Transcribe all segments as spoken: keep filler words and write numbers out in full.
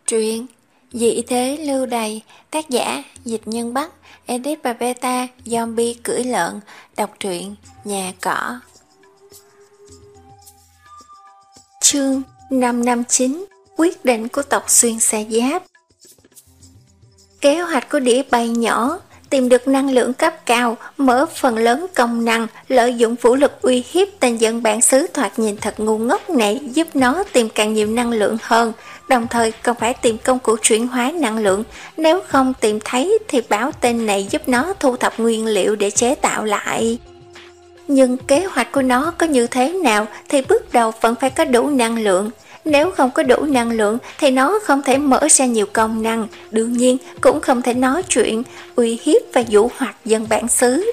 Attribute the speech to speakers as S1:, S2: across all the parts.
S1: Truyện Dị thế lưu đày, tác giả Dịch Nhân Bắc, edit và beta Zombie cưỡi lợn. Đọc truyện Nhà Cỏ. Chương năm năm chín. Quyết định của tộc Xuyên Sa Giáp. Kế hoạch của đĩa bay nhỏ tìm được năng lượng cấp cao, mở phần lớn công năng, lợi dụng vũ lực uy hiếp tên dân bản xứ thoạt nhìn thật ngu ngốc này, giúp nó tìm càng nhiều năng lượng hơn, đồng thời còn phải tìm công cụ chuyển hóa năng lượng, nếu không tìm thấy thì bảo tên này giúp nó thu thập nguyên liệu để chế tạo lại. Nhưng kế hoạch của nó có như thế nào thì bước đầu vẫn phải có đủ năng lượng. Nếu không có đủ năng lượng thì nó không thể mở ra nhiều công năng, đương nhiên cũng không thể nói chuyện, uy hiếp và dụ hoặc dân bản xứ.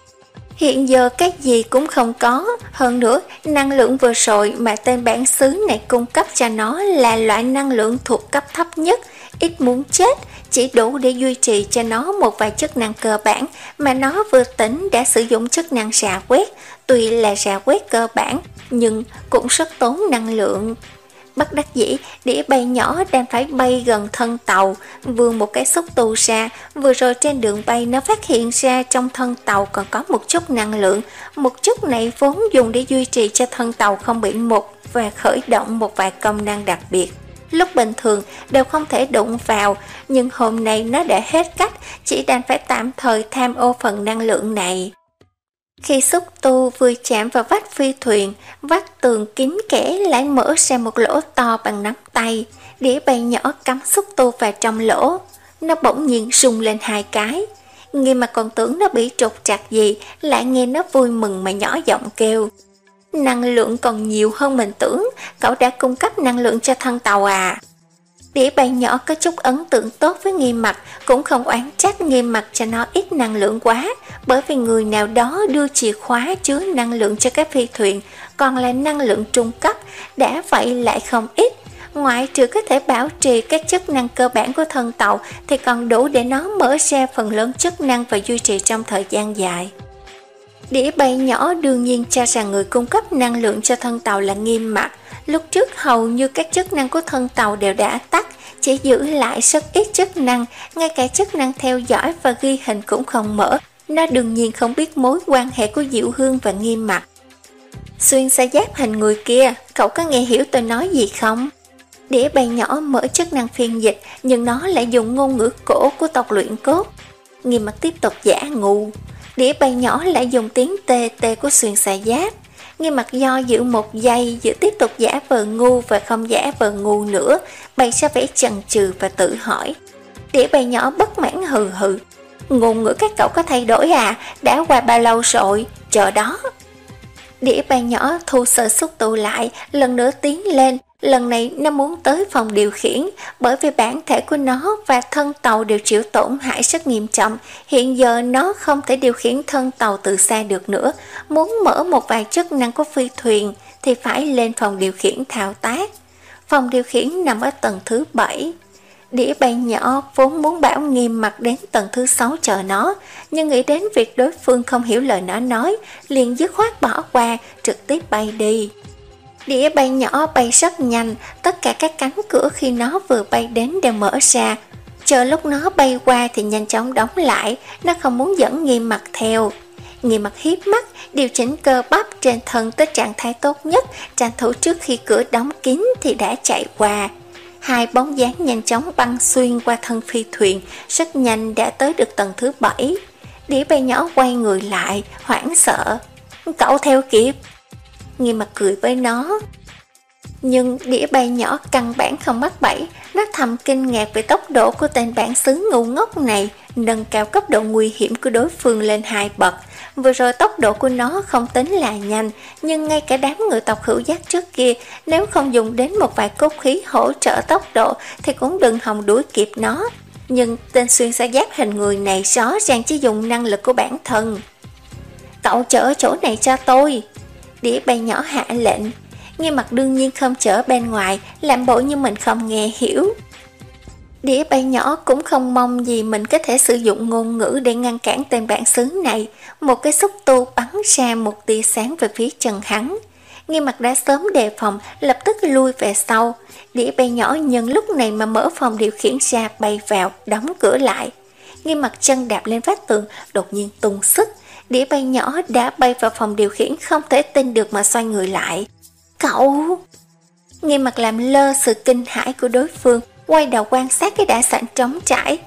S1: Hiện giờ cái gì cũng không có, hơn nữa năng lượng vừa rồi mà tên bản xứ này cung cấp cho nó là loại năng lượng thuộc cấp thấp nhất, ít muốn chết, chỉ đủ để duy trì cho nó một vài chức năng cơ bản, mà nó vừa tỉnh đã sử dụng chức năng rà quét, tuy là rà quét cơ bản nhưng cũng rất tốn năng lượng. Bất đắc dĩ, đĩa bay nhỏ đang phải bay gần thân tàu, vươn một cái xúc tu ra, vừa rồi trên đường bay nó phát hiện ra trong thân tàu còn có một chút năng lượng, một chút này vốn dùng để duy trì cho thân tàu không bị mục và khởi động một vài công năng đặc biệt. Lúc bình thường đều không thể đụng vào, nhưng hôm nay nó đã hết cách, chỉ đành phải tạm thời tham ô phần năng lượng này. Khi xúc tu vừa chạm vào vách phi thuyền, vách tường kín kẽ lại mở ra một lỗ to bằng nắm tay. Đĩa bay nhỏ cắm xúc tu vào trong lỗ. Nó bỗng nhiên rung lên hai cái. Nghe mà còn tưởng nó bị trục trặc gì, lại nghe nó vui mừng mà nhỏ giọng kêu: "Năng lượng còn nhiều hơn mình tưởng, cậu đã cung cấp năng lượng cho thân tàu à?" Đĩa bay nhỏ có chút ấn tượng tốt với Nghiêm Mặc, cũng không oán trách Nghiêm Mặc cho nó ít năng lượng quá, bởi vì người nào đó đưa chìa khóa chứa năng lượng cho cái phi thuyền, còn là năng lượng trung cấp, đã vậy lại không ít. Ngoại trừ có thể bảo trì các chức năng cơ bản của thân tàu thì còn đủ để nó mở ra phần lớn chức năng và duy trì trong thời gian dài. Đĩa bay nhỏ đương nhiên cho rằng người cung cấp năng lượng cho thân tàu là Nghiêm Mặc. Lúc trước hầu như các chức năng của thân tàu đều đã tắt, chỉ giữ lại rất ít chức năng, ngay cả chức năng theo dõi và ghi hình cũng không mở. Nó đương nhiên không biết mối quan hệ của Diệu Hương và Nghiêm Mặc. "Xuyên Sa Giáp hình người kia, cậu có nghe hiểu tôi nói gì không?" Đĩa bay nhỏ mở chức năng phiên dịch, nhưng nó lại dùng ngôn ngữ cổ của tộc luyện cốt. Nghiêm Mặc tiếp tục giả ngu. Đĩa bay nhỏ lại dùng tiếng tê tê của Xuyên Sa Giáp. Nghiêm Mặc do dự một giây giữa tiếp tục giả vờ ngu và không giả vờ ngu nữa, bày ra vẻ chần chừ và tự hỏi. Đĩa bay nhỏ bất mãn hừ hừ: "Ngôn ngữ các cậu có thay đổi à? Đã qua bao lâu rồi? Chờ đó." Đĩa bay nhỏ thu sợi xúc tu lại, lần nữa tiến lên. Lần này nó muốn tới phòng điều khiển, bởi vì bản thể của nó và thân tàu đều chịu tổn hại rất nghiêm trọng. Hiện giờ nó không thể điều khiển thân tàu từ xa được nữa. Muốn mở một vài chức năng của phi thuyền thì phải lên phòng điều khiển thao tác. Phòng điều khiển nằm ở tầng thứ bảy. Đĩa bay nhỏ vốn muốn bảo Nghiêm Mặc đến tầng thứ sáu chờ nó, nhưng nghĩ đến việc đối phương không hiểu lời nó nói, liền dứt khoát bỏ qua, trực tiếp bay đi. Đĩa bay nhỏ bay rất nhanh, tất cả các cánh cửa khi nó vừa bay đến đều mở ra. Chờ lúc nó bay qua thì nhanh chóng đóng lại, nó không muốn dẫn Nghiêm Mặc theo. Nghiêm Mặc hiếp mắt, điều chỉnh cơ bắp trên thân tới trạng thái tốt nhất, tranh thủ trước khi cửa đóng kín thì đã chạy qua. Hai bóng dáng nhanh chóng băng xuyên qua thân phi thuyền, rất nhanh đã tới được tầng thứ bảy. Đĩa bay nhỏ quay người lại, hoảng sợ: "Cậu theo kịp." Nghiêm Mặc cười với nó. Nhưng đĩa bay nhỏ căn bản không mắc bẫy, nó thầm kinh ngạc về tốc độ của tên bản xứ ngu ngốc này, nâng cao cấp độ nguy hiểm của đối phương lên hai bậc. Vừa rồi tốc độ của nó không tính là nhanh, nhưng ngay cả đám người tộc hữu giác trước kia, nếu không dùng đến một vài cốt khí hỗ trợ tốc độ thì cũng đừng hòng đuổi kịp nó. Nhưng tên Xuyên Sa Giáp hình người này rõ ràng chỉ dùng năng lực của bản thân. "Cậu chở chỗ này cho tôi." Đĩa bay nhỏ hạ lệnh. Nghiêm Mặc đương nhiên không chở bên ngoài, làm bộ như mình không nghe hiểu. Đĩa bay nhỏ cũng không mong gì mình có thể sử dụng ngôn ngữ để ngăn cản tên bản xứ này. Một cái xúc tu bắn ra một tia sáng về phía chân hắn. Nghiêm Mặc đã sớm đề phòng, lập tức lui về sau. Đĩa bay nhỏ nhân lúc này mà mở phòng điều khiển ra bay vào, đóng cửa lại. Nghiêm Mặc chân đạp lên vách tường, đột nhiên tung sức. Đĩa bay nhỏ đã bay vào phòng điều khiển, không thể tin được mà xoay người lại. Cậu! Nghiêm Mặc làm lơ sự kinh hãi của đối phương, quay đầu quan sát cái đại sảnh trống trải.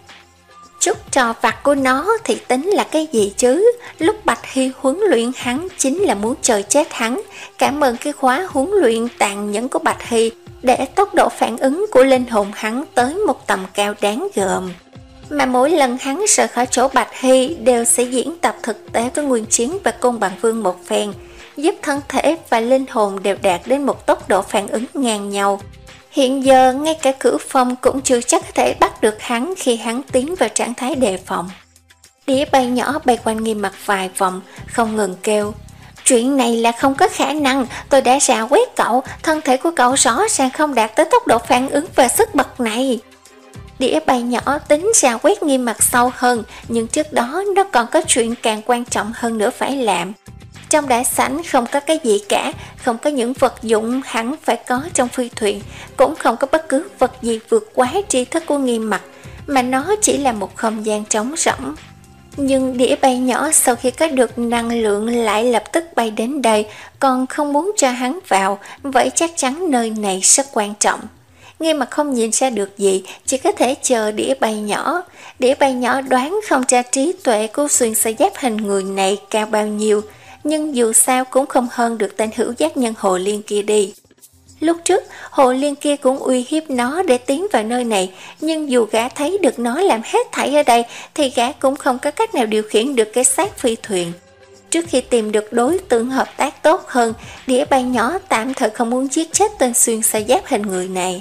S1: Chút trò vặt của nó thì tính là cái gì chứ? Lúc Bạch Hy huấn luyện hắn chính là muốn chơi chết hắn. Cảm ơn cái khóa huấn luyện tàn nhẫn của Bạch Hy để tốc độ phản ứng của linh hồn hắn tới một tầm cao đáng gờm. Mà mỗi lần hắn rời khỏi chỗ Bạch Hy đều sẽ diễn tập thực tế với Nguyên Chiến và Côn Bằng Vương một phen, giúp thân thể và linh hồn đều đạt đến một tốc độ phản ứng ngang nhau. Hiện giờ ngay cả Cửu Phong cũng chưa chắc có thể bắt được hắn khi hắn tiến vào trạng thái đề phòng. Đĩa bay nhỏ bay quanh Nghiêm Mặc vài vòng, không ngừng kêu: chuyện này là không có khả năng, tôi đã rà quét cậu, thân thể của cậu rõ ràng không đạt tới tốc độ phản ứng và sức bật này. Đĩa bay nhỏ tính rà quét Nghiêm Mặc sâu hơn, nhưng trước đó nó còn có chuyện càng quan trọng hơn nữa phải làm. Trong đại sảnh không có cái gì cả, không có những vật dụng hẳn phải có trong phi thuyền, cũng không có bất cứ vật gì vượt quá tri thức của Nghiêm Mặc, mà nó chỉ là một không gian trống rỗng. Nhưng đĩa bay nhỏ sau khi có được năng lượng lại lập tức bay đến đây, còn không muốn cho hắn vào, vậy chắc chắn nơi này rất quan trọng. Nghiêm Mặc không nhìn ra được gì, chỉ có thể chờ đĩa bay nhỏ. Đĩa bay nhỏ đoán không ra trí tuệ của xuyên xa giáp hình người này cao bao nhiêu, nhưng dù sao cũng không hơn được tên hữu giác nhân Hồ Liên kia đi. Lúc trước, Hồ Liên kia cũng uy hiếp nó để tiến vào nơi này, nhưng dù gã thấy được nó làm hết thảy ở đây, thì gã cũng không có cách nào điều khiển được cái xác phi thuyền. Trước khi tìm được đối tượng hợp tác tốt hơn, đĩa bay nhỏ tạm thời không muốn giết chết tên xuyên xa giáp hình người này.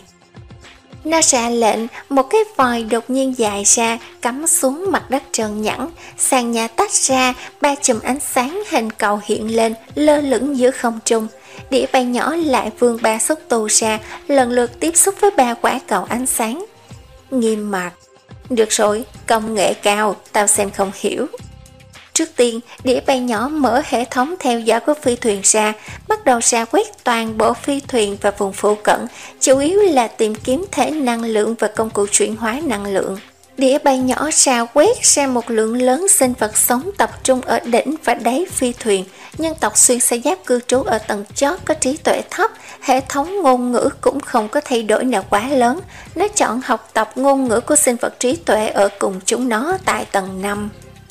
S1: Nó ra lệnh, một cái vòi đột nhiên dài ra, cắm xuống mặt đất trơn nhẵn, sàn nhà tách ra, ba chùm ánh sáng hình cầu hiện lên, lơ lửng giữa không trung. Đĩa bay nhỏ lại vươn ba xúc tu ra, lần lượt tiếp xúc với ba quả cầu ánh sáng. Nghiêm Mặc: được rồi, công nghệ cao, tao xem không hiểu. Trước tiên, đĩa bay nhỏ mở hệ thống theo dõi của phi thuyền ra, bắt đầu rà quét toàn bộ phi thuyền và vùng phụ cận, chủ yếu là tìm kiếm thể năng lượng và công cụ chuyển hóa năng lượng. Đĩa bay nhỏ rà quét ra một lượng lớn sinh vật sống tập trung ở đỉnh và đáy phi thuyền. Nhân tộc xuyên xa giáp cư trú ở tầng chót có trí tuệ thấp, hệ thống ngôn ngữ cũng không có thay đổi nào quá lớn. Nó chọn học tập ngôn ngữ của sinh vật trí tuệ ở cùng chúng nó tại tầng năm.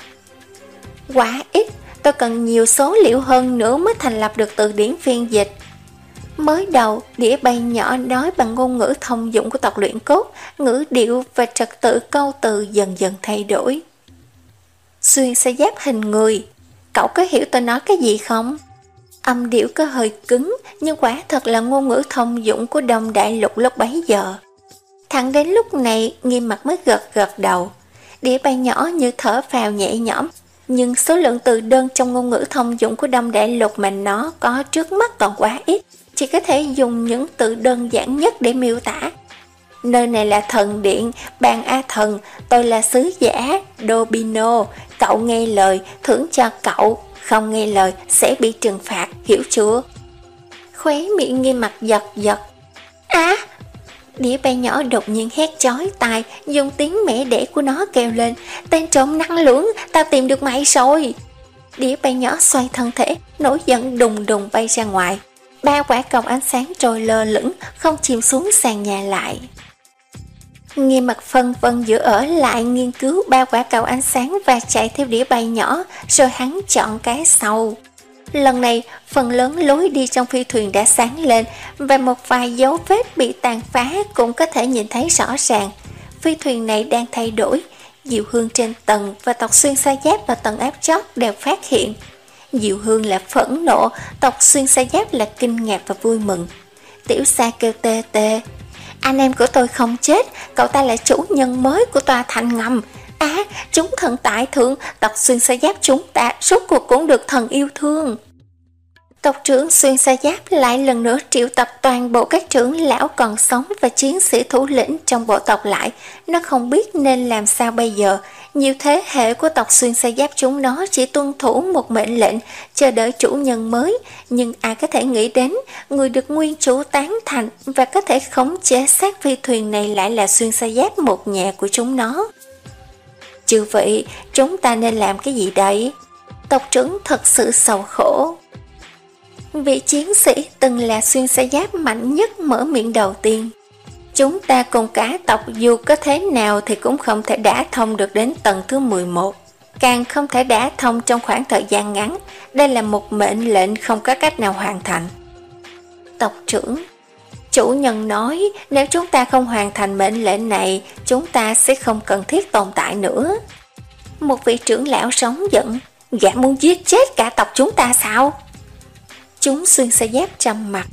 S1: Quá ít, tôi cần nhiều số liệu hơn nữa mới thành lập được từ điển phiên dịch. Mới đầu, đĩa bay nhỏ nói bằng ngôn ngữ thông dụng của tộc luyện cốt, ngữ điệu và trật tự câu từ dần dần thay đổi. Xuyên xa giáp hình người, cậu có hiểu tôi nói cái gì không? Âm điệu có hơi cứng, nhưng quả thật là ngôn ngữ thông dụng của Đông Đại Lục lúc bấy giờ. Thẳng đến lúc này, Nghiêm Mặc mới gật gật đầu. Đĩa bay nhỏ như thở phào nhẹ nhõm, nhưng số lượng từ đơn trong ngôn ngữ thông dụng của Đông Đại Lục mà nó có trước mắt còn quá ít, chỉ có thể dùng những từ đơn giản nhất để miêu tả. Nơi này là thần điện, bàn A thần, tôi là sứ giả, Dobino, cậu nghe lời, thưởng cho cậu, không nghe lời sẽ bị trừng phạt, hiểu chưa? Khóe miệng Nghiêm Mặc giật giật. Á! À, đĩa bay nhỏ đột nhiên hét chói tai, dùng tiếng mẹ đẻ của nó kêu lên: tên trộm năng lượng, tao tìm được mày rồi! Đĩa bay nhỏ xoay thân thể, nổi giận đùng đùng bay ra ngoài. Ba quả cầu ánh sáng trôi lơ lửng, không chìm xuống sàn nhà lại. Nghiêm Mặc phân vân giữa ở lại nghiên cứu ba quả cầu ánh sáng và chạy theo đĩa bay nhỏ, rồi hắn chọn cái sau. Lần này, phần lớn lối đi trong phi thuyền đã sáng lên, và một vài dấu vết bị tàn phá cũng có thể nhìn thấy rõ ràng. Phi thuyền này đang thay đổi, Diệu Hương trên tầng và tộc xuyên xa giáp ở tầng áp chót đều phát hiện. Diệu Hương là phẫn nộ, tộc xuyên xa giáp là kinh ngạc và vui mừng. Tiểu Sa kêu tê tê: anh em của tôi không chết, cậu ta là chủ nhân mới của tòa thành ngầm. Á, à, chúng thần tại thượng, tộc xuyên xa giáp chúng ta rốt cuộc cũng được thần yêu thương. Tộc trưởng Xuyên Sa Giáp lại lần nữa triệu tập toàn bộ các trưởng lão còn sống và chiến sĩ thủ lĩnh trong bộ tộc lại. Nó không biết nên làm sao bây giờ. Nhiều thế hệ của tộc Xuyên Sa Giáp chúng nó chỉ tuân thủ một mệnh lệnh, chờ đợi chủ nhân mới. Nhưng ai có thể nghĩ đến, người được nguyên chủ tán thành và có thể khống chế xác phi thuyền này lại là Xuyên Sa Giáp một nhà của chúng nó. Chư vị, chúng ta nên làm cái gì đây? Tộc trưởng thật sự sầu khổ. Vị chiến sĩ từng là Xuyên Sa Giáp mạnh nhất mở miệng đầu tiên. Chúng ta cùng cả tộc dù có thế nào thì cũng không thể đả thông được đến tầng thứ mười một. Càng không thể đả thông trong khoảng thời gian ngắn. Đây là một mệnh lệnh không có cách nào hoàn thành. Tộc trưởng, chủ nhân nói nếu chúng ta không hoàn thành mệnh lệnh này, chúng ta sẽ không cần thiết tồn tại nữa. Một vị trưởng lão sống giận. Gã muốn giết chết cả tộc chúng ta sao? Chúng Xuyên Sa Giáp trầm mặt.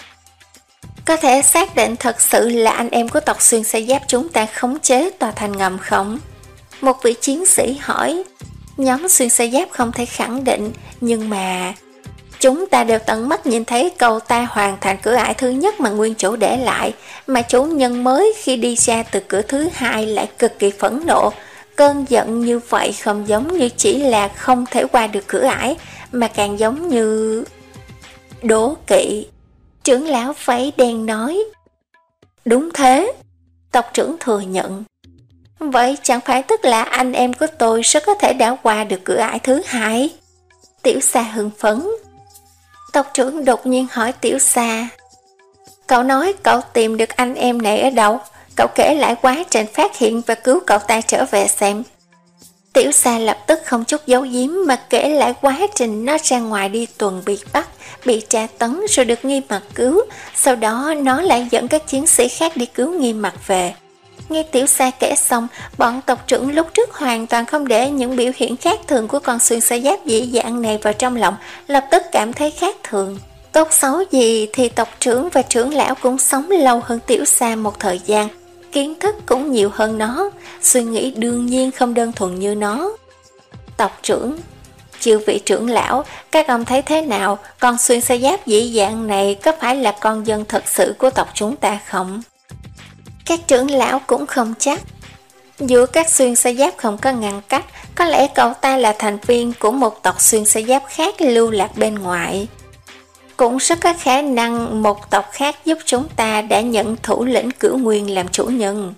S1: Có thể xác định thật sự là anh em của tộc Xuyên Sa Giáp chúng ta khống chế tòa thành ngầm không? Một vị chiến sĩ hỏi. Nhóm Xuyên Sa Giáp không thể khẳng định, nhưng mà chúng ta đều tận mắt nhìn thấy cậu ta hoàn thành cửa ải thứ nhất mà nguyên chủ để lại, mà chủ nhân mới khi đi ra từ cửa thứ hai lại cực kỳ phẫn nộ. Cơn giận như vậy không giống như chỉ là không thể qua được cửa ải, mà càng giống như đố kỵ. Trưởng lão váy đen nói. Đúng thế, tộc trưởng thừa nhận. Vậy chẳng phải tức là anh em của tôi rất có thể đã qua được cửa ải thứ hai? Tiểu Sa hưng phấn. Tộc trưởng đột nhiên hỏi Tiểu Sa. Cậu nói cậu tìm được anh em này ở đâu? Cậu kể lại quá trình phát hiện và cứu cậu ta trở về xem. Tiểu Sa lập tức không chút giấu giếm mà kể lại quá trình nó ra ngoài đi tuần bị bắt, bị tra tấn rồi được Nghi Mặc cứu. Sau đó nó lại dẫn các chiến sĩ khác đi cứu Nghi Mặc về. Nghe Tiểu Sa kể xong, bọn tộc trưởng lúc trước hoàn toàn không để những biểu hiện khác thường của con Xuyên Sa Giáp dị dạng này vào trong lòng, lập tức cảm thấy khác thường. Tốt xấu gì thì tộc trưởng và trưởng lão cũng sống lâu hơn Tiểu Sa một thời gian, kiến thức cũng nhiều hơn nó, suy nghĩ đương nhiên không đơn thuần như nó. Tộc trưởng, chư vị trưởng lão, các ông thấy thế nào? Con Xuyên Sa Giáp dị dạng này có phải là con dân thật sự của tộc chúng ta không? Các trưởng lão cũng không chắc. Giữa các Xuyên Sa Giáp không có ngăn cách, có lẽ cậu ta là thành viên của một tộc Xuyên Sa Giáp khác lưu lạc bên ngoài. Cũng rất có khả năng một tộc khác giúp chúng ta đã nhận thủ lĩnh Cửu Nguyên làm chủ nhân.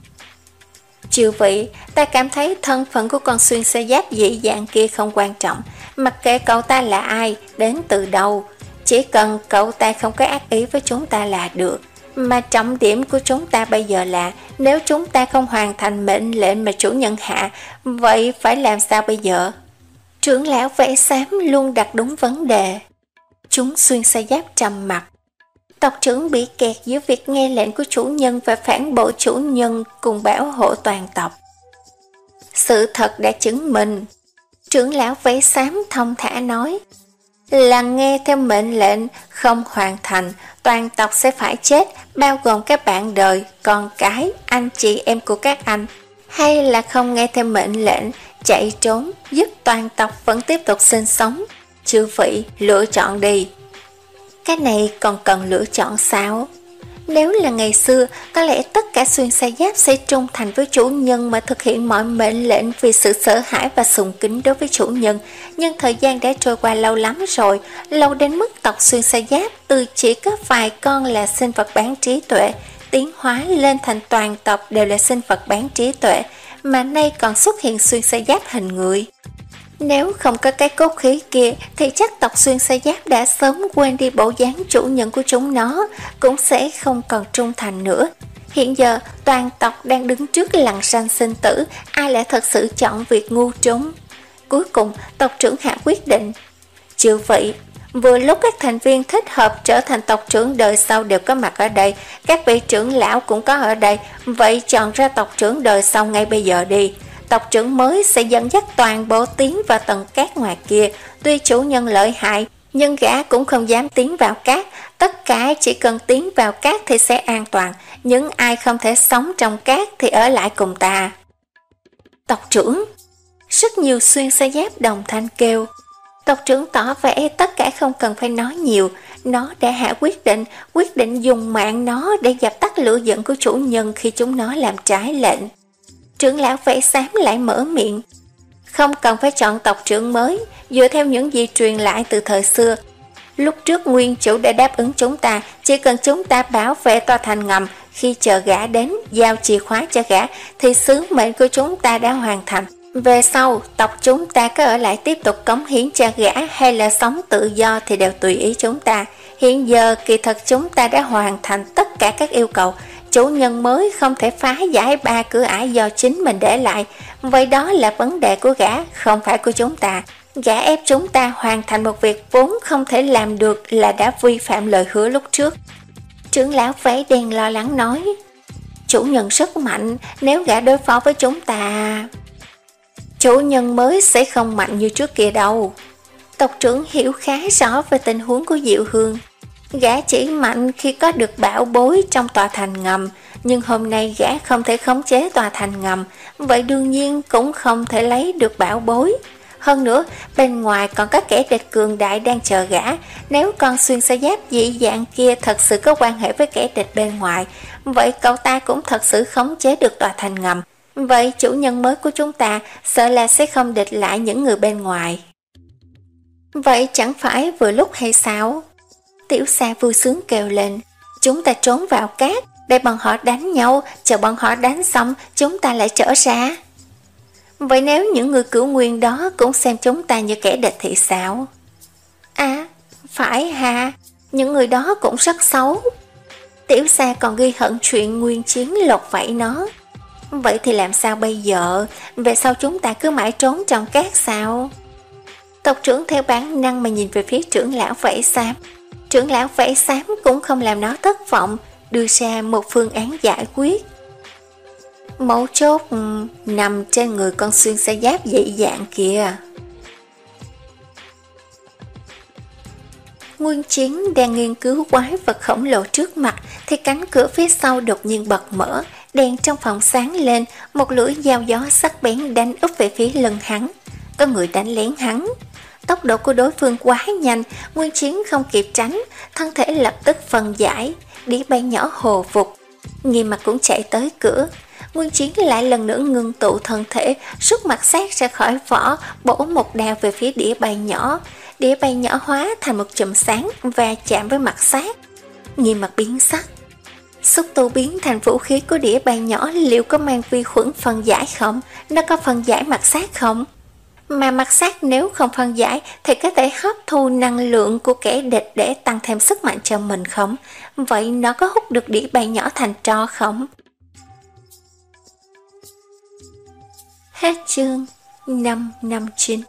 S1: Chư vị, ta cảm thấy thân phận của con Xuyên Sa Giáp dị dạng kia không quan trọng, mặc kệ cậu ta là ai, đến từ đâu, chỉ cần cậu ta không có ác ý với chúng ta là được. Mà trọng điểm của chúng ta bây giờ là nếu chúng ta không hoàn thành mệnh lệnh mà chủ nhân hạ, vậy phải làm sao bây giờ? Trưởng lão vẽ xám luôn đặt đúng vấn đề. Chúng Xuyên Sa Giáp trầm mặt. Tộc trưởng bị kẹt giữa việc nghe lệnh của chủ nhân và phản bội chủ nhân cùng bảo hộ toàn tộc. Sự thật đã chứng minh. Trưởng lão vẽ xám thông thả nói là nghe theo mệnh lệnh không hoàn thành, toàn tộc sẽ phải chết, bao gồm các bạn đời, con cái, anh chị em của các anh. Hay là không nghe theo mệnh lệnh, chạy trốn, giúp toàn tộc vẫn tiếp tục sinh sống. Chư vị, lựa chọn đi. Cái này còn cần lựa chọn sao? Nếu là ngày xưa, có lẽ tất cả Xuyên Sa Giáp sẽ trung thành với chủ nhân mà thực hiện mọi mệnh lệnh vì sự sợ hãi và sùng kính đối với chủ nhân. Nhưng thời gian đã trôi qua lâu lắm rồi, lâu đến mức tộc Xuyên Sa Giáp từ chỉ có vài con là sinh vật bán trí tuệ, tiến hóa lên thành toàn tộc đều là sinh vật bán trí tuệ, mà nay còn xuất hiện Xuyên Sa Giáp hình người. Nếu không có cái cốt khí kia thì chắc tộc Xuyên Sa Giáp đã sớm quên đi bộ dáng chủ nhân của chúng nó, cũng sẽ không còn trung thành nữa. Hiện giờ toàn tộc đang đứng trước lằn ranh sinh tử, ai lại thật sự chọn việc ngu trốn? Cuối cùng tộc trưởng hạ quyết định. Chư vị, vừa lúc các thành viên thích hợp trở thành tộc trưởng đời sau đều có mặt ở đây, các vị trưởng lão cũng có ở đây, vậy chọn ra tộc trưởng đời sau ngay bây giờ đi. Tộc trưởng mới sẽ dẫn dắt toàn bộ tiến vào tầng cát ngoài kia. Tuy chủ nhân lợi hại, nhưng gã cũng không dám tiến vào cát. Tất cả chỉ cần tiến vào cát thì sẽ an toàn. Những ai không thể sống trong cát thì ở lại cùng ta. Tộc trưởng. Rất nhiều Xuyên Sa Giáp đồng thanh kêu. Tộc trưởng tỏ vẻ tất cả không cần phải nói nhiều. Nó đã hạ quyết định, quyết định dùng mạng nó để dập tắt lửa giận của chủ nhân khi chúng nó làm trái lệnh. Trưởng lão vảy xám lại mở miệng. Không cần phải chọn tộc trưởng mới, dựa theo những gì truyền lại từ thời xưa. Lúc trước nguyên chủ đã đáp ứng chúng ta, chỉ cần chúng ta bảo vệ tòa thành ngầm, khi chờ gã đến, giao chìa khóa cho gã, thì sứ mệnh của chúng ta đã hoàn thành. Về sau, tộc chúng ta có ở lại tiếp tục cống hiến cho gã hay là sống tự do thì đều tùy ý chúng ta. Hiện giờ, kỳ thật chúng ta đã hoàn thành tất cả các yêu cầu. Chủ nhân mới không thể phá giải ba cửa ải do chính mình để lại. Vậy đó là vấn đề của gã, không phải của chúng ta. Gã ép chúng ta hoàn thành một việc vốn không thể làm được là đã vi phạm lời hứa lúc trước. Trưởng lão váy đen lo lắng nói. Chủ nhân rất mạnh, nếu gã đối phó với chúng ta... Chủ nhân mới sẽ không mạnh như trước kia đâu. Tộc trưởng hiểu khá rõ về tình huống của Diệu Hương. Gã chỉ mạnh khi có được bảo bối trong tòa thành ngầm, nhưng hôm nay gã không thể khống chế tòa thành ngầm, vậy đương nhiên cũng không thể lấy được bảo bối. Hơn nữa, bên ngoài còn có kẻ địch cường đại đang chờ gã. Nếu con xuyên xa giáp dị dạng kia thật sự có quan hệ với kẻ địch bên ngoài, vậy cậu ta cũng thật sự khống chế được tòa thành ngầm. Vậy chủ nhân mới của chúng ta sợ là sẽ không địch lại những người bên ngoài. Vậy chẳng phải vừa lúc hay sao? Tiểu Sa vui sướng kêu lên. Chúng ta trốn vào cát, để bọn họ đánh nhau, chờ bọn họ đánh xong, chúng ta lại trở ra. Vậy nếu những người cửu nguyên đó cũng xem chúng ta như kẻ địch thì sao? À, phải ha, những người đó cũng rất xấu. Tiểu Sa còn ghi hận chuyện nguyên chiến lột vảy nó. Vậy thì làm sao bây giờ? Về sau chúng ta cứ mãi trốn trong cát sao? Tộc trưởng theo bản năng mà nhìn về phía trưởng lão vảy xám. Trưởng lão vảy xám cũng không làm nó thất vọng, đưa ra một phương án giải quyết. Mấu chốt nằm trên người con xuyên xa giáp dị dạng kìa. Nguyên Chiến đang nghiên cứu quái vật khổng lồ trước mặt thì cánh cửa phía sau đột nhiên bật mở, đèn trong phòng sáng lên, một lưỡi dao gió sắc bén đánh úp về phía lưng hắn. Có người đánh lén hắn. Tốc độ của đối phương quá nhanh, Nguyên Chiến không kịp tránh, thân thể lập tức phân giải, đĩa bay nhỏ hồ vụt. Nghiêm Mặt cũng chạy tới cửa. Nguyên Chiến lại lần nữa ngưng tụ thân thể, rút mặt sát ra khỏi vỏ, bổ một đao về phía đĩa bay nhỏ. Đĩa bay nhỏ hóa thành một chùm sáng và chạm với mặt sát. Nghiêm Mặt biến sắc. Xúc tu biến thành vũ khí của đĩa bay nhỏ liệu có mang vi khuẩn phân giải không? Nó có phân giải mặt sát không? Mà mặt sát nếu không phân giải thì có thể hấp thu năng lượng của kẻ địch để tăng thêm sức mạnh cho mình không? Vậy nó có hút được đĩa bay nhỏ thành tro không? Hết chương năm năm chín.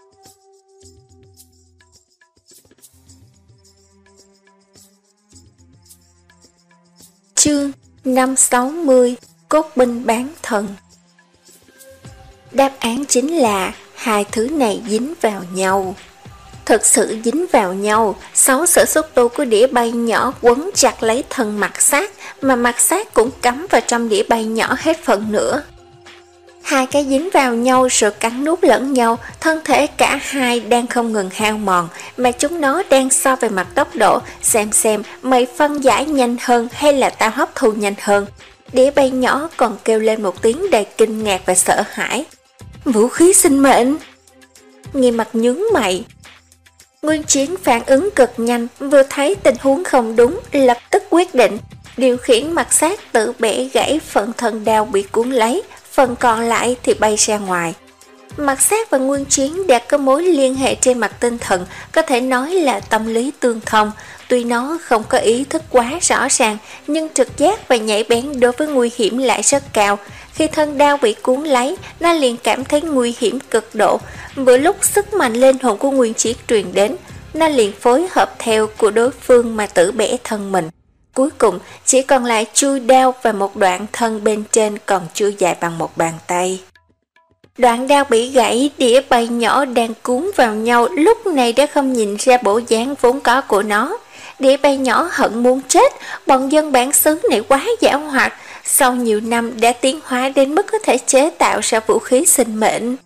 S1: Chương năm sáu mươi. Cốt binh bán thần. Đáp án chính là hai thứ này dính vào nhau. Thực sự dính vào nhau, sáu sợi xúc tu của đĩa bay nhỏ quấn chặt lấy thân mặt sát, mà mặt sát cũng cắm vào trong đĩa bay nhỏ hết phần nữa. Hai cái dính vào nhau rồi cắn nuốt lẫn nhau, thân thể cả hai đang không ngừng hao mòn, mà chúng nó đang so về mặt tốc độ, xem xem mày phân giải nhanh hơn hay là tao hấp thu nhanh hơn. Đĩa bay nhỏ còn kêu lên một tiếng đầy kinh ngạc và sợ hãi. Vũ khí sinh mệnh! Nghiêm Mặt nhướng mày. Nguyên Chiến phản ứng cực nhanh, vừa thấy tình huống không đúng, lập tức quyết định, điều khiển mặt sát tự bẻ gãy phần thân đao bị cuốn lấy, phần còn lại thì bay ra ngoài. Mặt sát và Nguyên Chiến đã có mối liên hệ trên mặt tinh thần, có thể nói là tâm lý tương thông. Tuy nó không có ý thức quá rõ ràng, nhưng trực giác và nhạy bén đối với nguy hiểm lại rất cao. Khi thân đao bị cuốn lấy, nó liền cảm thấy nguy hiểm cực độ. Vừa lúc sức mạnh linh hồn của Nguyên Chiến truyền đến, nó liền phối hợp theo của đối phương mà tự bẻ thân mình. Cuối cùng chỉ còn lại chui đao và một đoạn thân bên trên còn chưa dài bằng một bàn tay. Đoạn đao bị gãy, đĩa bay nhỏ đang cuốn vào nhau lúc này đã không nhìn ra bộ dáng vốn có của nó. Đĩa bay nhỏ hận muốn chết, bọn dân bản xứ này quá giảo hoạt, sau nhiều năm đã tiến hóa đến mức có thể chế tạo ra vũ khí sinh mệnh.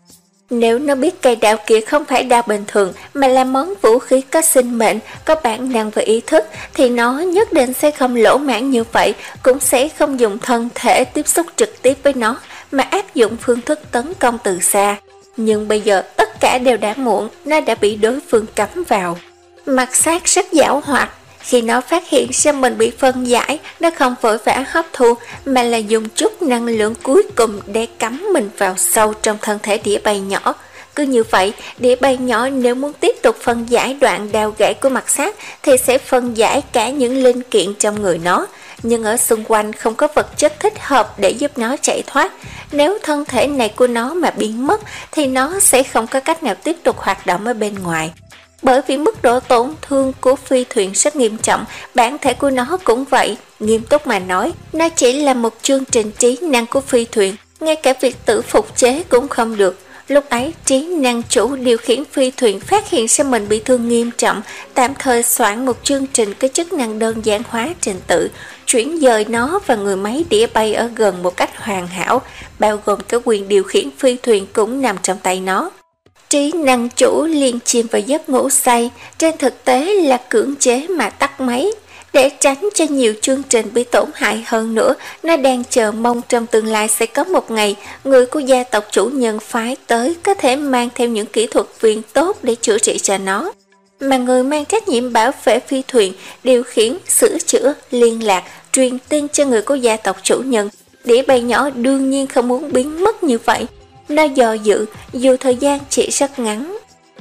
S1: Nếu nó biết cây đao kia không phải đao bình thường mà là món vũ khí có sinh mệnh, có bản năng và ý thức, thì nó nhất định sẽ không lỗ mãng như vậy, cũng sẽ không dùng thân thể tiếp xúc trực tiếp với nó, mà áp dụng phương thức tấn công từ xa. Nhưng bây giờ tất cả đều đã muộn, nó đã bị đối phương cắm vào. Mặt xác rất giảo hoạt. Khi nó phát hiện ra mình bị phân giải, nó không vội vã hấp thu, mà là dùng chút năng lượng cuối cùng để cắm mình vào sâu trong thân thể đĩa bay nhỏ. Cứ như vậy, đĩa bay nhỏ nếu muốn tiếp tục phân giải đoạn đao gãy của mặt xác thì sẽ phân giải cả những linh kiện trong người nó. Nhưng ở xung quanh không có vật chất thích hợp để giúp nó chạy thoát. Nếu thân thể này của nó mà biến mất thì nó sẽ không có cách nào tiếp tục hoạt động ở bên ngoài. Bởi vì mức độ tổn thương của phi thuyền rất nghiêm trọng, bản thể của nó cũng vậy. Nghiêm túc mà nói, nó chỉ là một chương trình trí năng của phi thuyền, ngay cả việc tự phục chế cũng không được. Lúc ấy, trí năng chủ điều khiển phi thuyền phát hiện ra mình bị thương nghiêm trọng, tạm thời soạn một chương trình có chức năng đơn giản hóa trình tự, chuyển dời nó và người máy đĩa bay ở gần một cách hoàn hảo, bao gồm cả quyền điều khiển phi thuyền cũng nằm trong tay nó. Trí năng chủ liền chìm vào giấc ngủ say, trên thực tế là cưỡng chế mà tắt máy. Để tránh cho nhiều chương trình bị tổn hại hơn nữa, nó đang chờ mong trong tương lai sẽ có một ngày, người của gia tộc chủ nhân phái tới có thể mang theo những kỹ thuật viên tốt để chữa trị cho nó. Mà người mang trách nhiệm bảo vệ phi thuyền, điều khiển, sửa chữa, liên lạc, truyền tin cho người của gia tộc chủ nhân. Đĩa bay nhỏ đương nhiên không muốn biến mất như vậy. Nó dò dự, dù thời gian chỉ rất ngắn.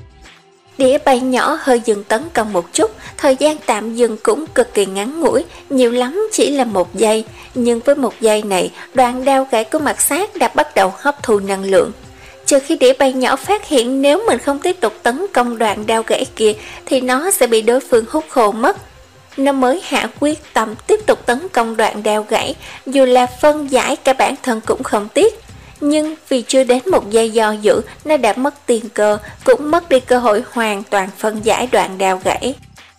S1: Đĩa bay nhỏ hơi dừng tấn công một chút, thời gian tạm dừng cũng cực kỳ ngắn ngủi, nhiều lắm chỉ là một giây. Nhưng với một giây này, đoạn đao gãy của mặt xác đã bắt đầu hấp thu năng lượng. Trừ khi đĩa bay nhỏ phát hiện nếu mình không tiếp tục tấn công đoạn đao gãy kia, thì nó sẽ bị đối phương hút khô mất. Nó mới hạ quyết tâm tiếp tục tấn công đoạn đao gãy, dù là phân giải cả bản thân cũng không tiếc. Nhưng vì chưa đến một giây do dự, nó đã mất tiền cơ, cũng mất đi cơ hội hoàn toàn phân giải đoạn đao gãy.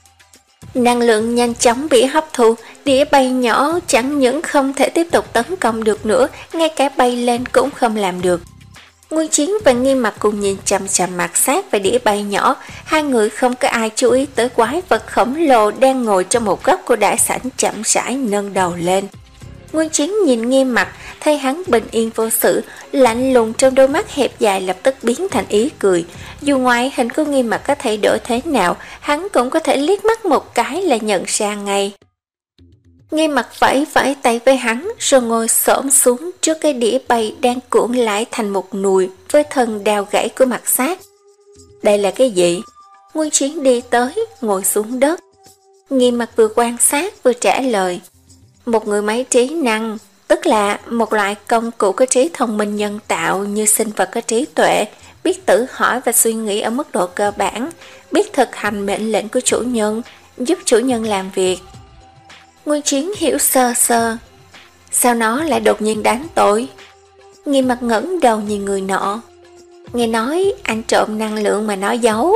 S1: Năng lượng nhanh chóng bị hấp thu, đĩa bay nhỏ chẳng những không thể tiếp tục tấn công được nữa, ngay cả bay lên cũng không làm được. Nguyên Chiến và Nghiêm Mặc cùng nhìn chằm chằm mặt xác và đĩa bay nhỏ, hai người không có ai chú ý tới quái vật khổng lồ đang ngồi trong một góc của đại sảnh chậm rãi nâng đầu lên. Nguyên Chiến nhìn Nghiêm Mặc, thấy hắn bình yên vô sự, lạnh lùng trong đôi mắt hẹp dài lập tức biến thành ý cười. Dù ngoại hình của Nghiêm Mặc có thay đổi thế nào, hắn cũng có thể liếc mắt một cái là nhận ra ngay. Nghiêm Mặc vẫy vẫy tay với hắn, rồi ngồi xổm xuống trước cái đĩa bay đang cuộn lại thành một nùi với thân đao gãy của mặt xác. Đây là cái gì? Nguyên Chiến đi tới, ngồi xuống đất. Nghiêm Mặc vừa quan sát vừa trả lời. Một người máy trí năng, tức là một loại công cụ có trí thông minh nhân tạo như sinh vật có trí tuệ, biết tự hỏi và suy nghĩ ở mức độ cơ bản, biết thực hành mệnh lệnh của chủ nhân, giúp chủ nhân làm việc. Nguyên Chiến hiểu sơ sơ. Sao nó lại đột nhiên đánh tôi? Nghiêm Mặc ngẩng đầu nhìn người nọ. Nghe nói anh trộm năng lượng mà nó giấu.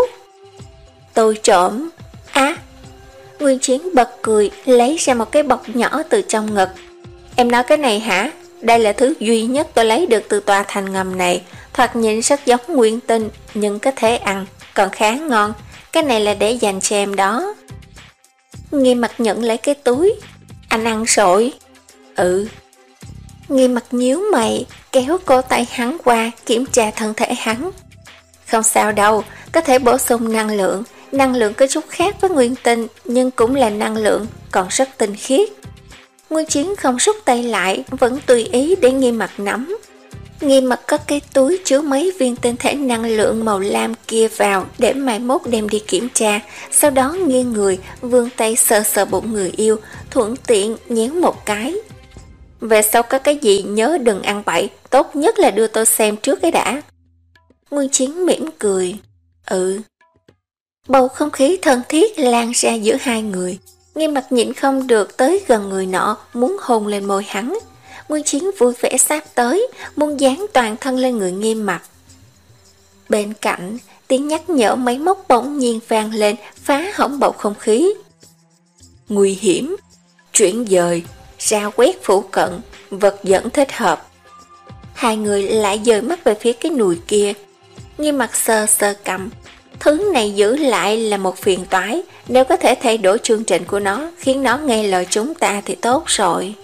S1: Tôi trộm? Á! Nguyên Chiến bật cười, lấy ra một cái bọc nhỏ từ trong ngực. Em nói cái này hả? Đây là thứ duy nhất tôi lấy được từ tòa thành ngầm này. Thoạt nhìn rất giống nguyên tinh, nhưng có thể ăn, còn khá ngon. Cái này là để dành cho em đó. Nghiêm Mặc nhận lấy cái túi. Anh ăn rồi? Ừ. Nghiêm Mặc nhíu mày, kéo cổ tay hắn qua, kiểm tra thân thể hắn. Không sao đâu, có thể bổ sung năng lượng. Năng lượng có chút khác với nguyên tinh, nhưng cũng là năng lượng, còn rất tinh khiết. Nguyên Chiến không rút tay lại, vẫn tùy ý để Nghiêm Mặc nắm. Nghiêm Mặc có cái túi chứa mấy viên tinh thể năng lượng màu lam kia vào để mai mốt đem đi kiểm tra, sau đó nghiêng người, vươn tay sờ sờ bụng người yêu, thuận tiện nhéo một cái. Về sau có cái gì nhớ đừng ăn bậy, tốt nhất là đưa tôi xem trước cái đã. Nguyên Chiến mỉm cười. Ừ. Bầu không khí thân thiết lan ra giữa hai người. Nghiêm Mặc nhịn không được tới gần người nọ, muốn hôn lên môi hắn. Nguyên Chiến vui vẻ sáp tới, muốn dán toàn thân lên người Nghiêm Mặc. Bên cạnh, tiếng nhắc nhở máy móc bỗng nhiên vang lên, phá hỏng bầu không khí. Nguy hiểm, chuyển dời, ra quét phụ cận, vật dẫn thích hợp. Hai người lại dời mắt về phía cái nùi kia. Nghiêm Mặt sờ sờ cầm. Thứ này giữ lại là một phiền toái, nếu có thể thay đổi chương trình của nó, khiến nó nghe lời chúng ta thì tốt rồi.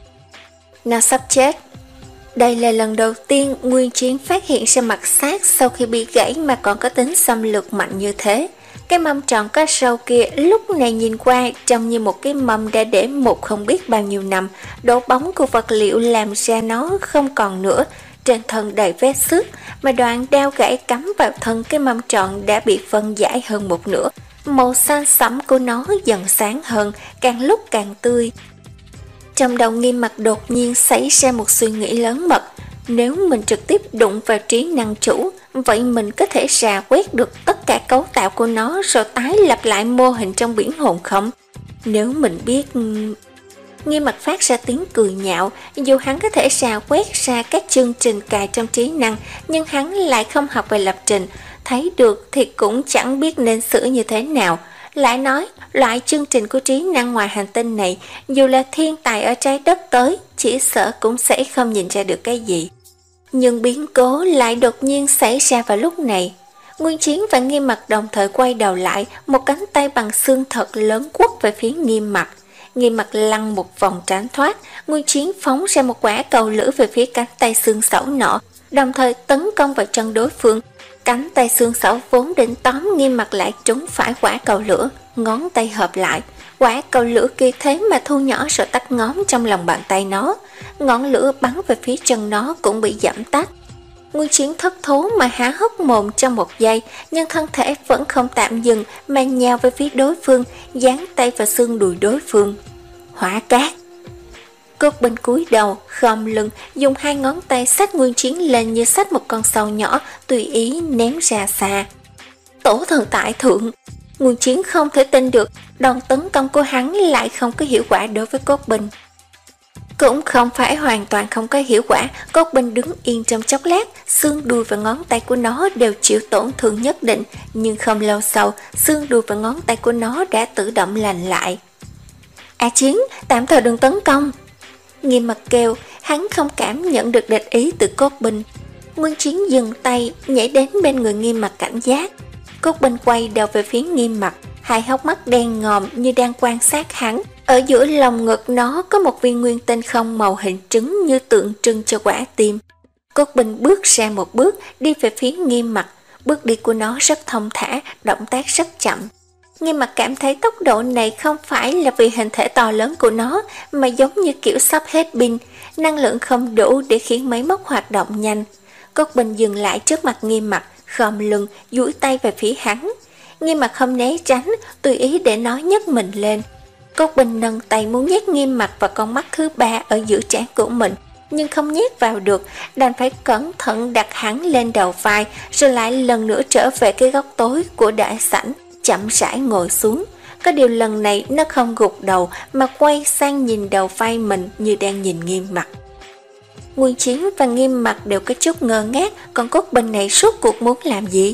S1: Nó sắp chết. Đây là lần đầu tiên Nguyên Chiến phát hiện ra mặt xác sau khi bị gãy mà còn có tính xâm lược mạnh như thế. Cái mâm tròn có sâu kia lúc này nhìn qua trông như một cái mâm đã để một không biết bao nhiêu năm, độ bóng của vật liệu làm ra nó không còn nữa, trên thân đầy vết xước, mà đoạn đao gãy cắm vào thân cái mâm tròn đã bị phân giải hơn một nửa. Màu xanh sẫm của nó dần sáng hơn, càng lúc càng tươi. Trong đầu Nghiêm Mặt đột nhiên xảy ra một suy nghĩ lớn mật. Nếu mình trực tiếp đụng vào trí năng chủ, vậy mình có thể rà quét được tất cả cấu tạo của nó rồi tái lập lại mô hình trong biển hồn không? Nếu mình biết... Nghiêm Mặt phát ra tiếng cười nhạo, dù hắn có thể rà quét ra các chương trình cài trong trí năng, nhưng hắn lại không học về lập trình, thấy được thì cũng chẳng biết nên xử như thế nào. Lại nói, loại chương trình của trí năng ngoài hành tinh này, dù là thiên tài ở trái đất tới, chỉ sợ cũng sẽ không nhìn ra được cái gì. Nhưng biến cố lại đột nhiên xảy ra vào lúc này. Nguyên Chiến và Nghiêm Mặt đồng thời quay đầu lại, một cánh tay bằng xương thật lớn quất về phía Nghiêm Mặt. Nghiêm Mặt lăn một vòng tránh thoát, Nguyên Chiến phóng ra một quả cầu lửa về phía cánh tay xương sẩu nọ, đồng thời tấn công vào chân đối phương. Cánh tay xương sẩu vốn định tóm Nghiêm Mặt lại trúng phải quả cầu lửa, ngón tay hợp lại. Quả cầu lửa kia thế mà thu nhỏ rồi tắt ngóm trong lòng bàn tay nó. Ngọn lửa bắn về phía chân nó cũng bị giảm tắt. Nguyên Chiến thất thố mà há hốc mồm trong một giây, nhưng thân thể vẫn không tạm dừng mà nhào về phía đối phương, dán tay vào xương đùi đối phương. Hỏa cát. Cốt Bình cúi đầu, khom lưng, dùng hai ngón tay xách Nguyên Chiến lên như xách một con sâu nhỏ, tùy ý ném ra xa. Tổ thần tại thượng. Nguyên Chiến không thể tin được, đòn tấn công của hắn lại không có hiệu quả đối với Cốt Bình. Cũng không phải hoàn toàn không có hiệu quả, Cốt Bình đứng yên trong chốc lát, xương đùi và ngón tay của nó đều chịu tổn thương nhất định, nhưng không lâu sau, xương đùi và ngón tay của nó đã tự động lành lại. A Chiến, tạm thời đừng tấn công. Nghiêm Mặt kêu, hắn không cảm nhận được địch ý từ Cốt Bình. Nguyên Chiến dừng tay, nhảy đến bên người Nghiêm Mặt cảnh giác. Cốt Bình quay đầu về phía Nghiêm Mặt, hai hốc mắt đen ngòm như đang quan sát hắn. Ở giữa lòng ngực nó có một viên nguyên tinh không màu hình trứng như tượng trưng cho quả tim. Cốt Bình bước ra một bước, đi về phía Nghiêm Mặt. Bước đi của nó rất thông thả, động tác rất chậm. Nghiêm Mặt cảm thấy tốc độ này không phải là vì hình thể to lớn của nó, mà giống như kiểu sắp hết pin, năng lượng không đủ để khiến máy móc hoạt động nhanh. Cốt Bình dừng lại trước mặt Nghiêm Mặt, khom lưng, duỗi tay về phía hắn. Nghiêm Mặt không né tránh, tùy ý để nó nhấc mình lên. Cốt Bình nâng tay muốn nhét Nghiêm Mặt vào con mắt thứ ba ở giữa trán của mình, nhưng không nhét vào được, đành phải cẩn thận đặt hắn lên đầu vai, rồi lại lần nữa trở về cái góc tối của đại sảnh, chậm rãi ngồi xuống. Có điều lần này nó không gục đầu mà quay sang nhìn đầu vai mình như đang nhìn Nghiêm Mặt. Nguyên Chiến và Nghiêm Mặt đều có chút ngơ ngác, còn Cốt Bình này suốt cuộc muốn làm gì?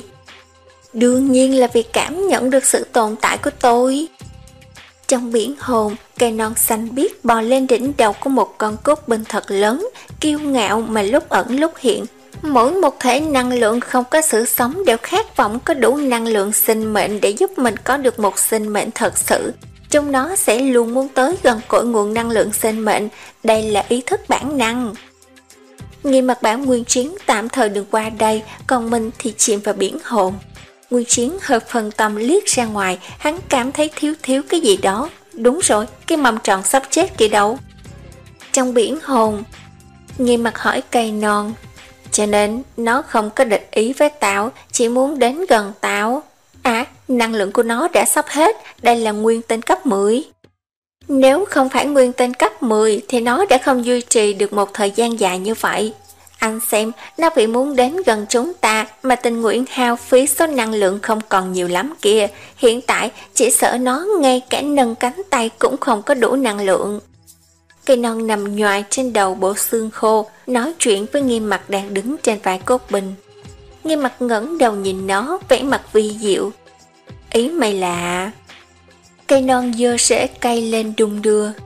S1: Đương nhiên là vì cảm nhận được sự tồn tại của tôi. Trong biển hồn, cây non xanh biếc bò lên đỉnh đầu của một con Cốt Bình thật lớn, kiêu ngạo mà lúc ẩn lúc hiện. Mỗi một thể năng lượng không có sự sống đều khát vọng có đủ năng lượng sinh mệnh để giúp mình có được một sinh mệnh thật sự. Trong nó sẽ luôn muốn tới gần cội nguồn năng lượng sinh mệnh, đây là ý thức bản năng. Nghiêm Mặt bảo Nguyên Chiến tạm thời đừng qua đây, còn mình thì chìm vào biển hồn. Nguyên Chiến hơi phân tâm liếc ra ngoài, hắn cảm thấy thiếu thiếu cái gì đó. Đúng rồi, cái mâm tròn sắp chết kia đâu? Trong biển hồn. Nghiêm Mặt hỏi cây non. Cho nên nó không có địch ý với tao, chỉ muốn đến gần tao. À, năng lượng của nó đã sắp hết, đây là nguyên tinh cấp mười. Nếu không phải nguyên tinh cấp mười thì nó đã không duy trì được một thời gian dài như vậy. Anh xem, nó vì muốn đến gần chúng ta mà tình nguyện hao phí số năng lượng không còn nhiều lắm kia. Hiện tại chỉ sợ nó ngay cả nâng cánh tay cũng không có đủ năng lượng. Cây non nằm nhoài trên đầu bộ xương khô, nói chuyện với Nghiêm Mặt đang đứng trên vai Cốt Bình. Nghiêm Mặt ngẩng đầu nhìn nó, vẻ mặt vi diệu. Ý mày là... Cây non giơ rễ cây lên đung đưa.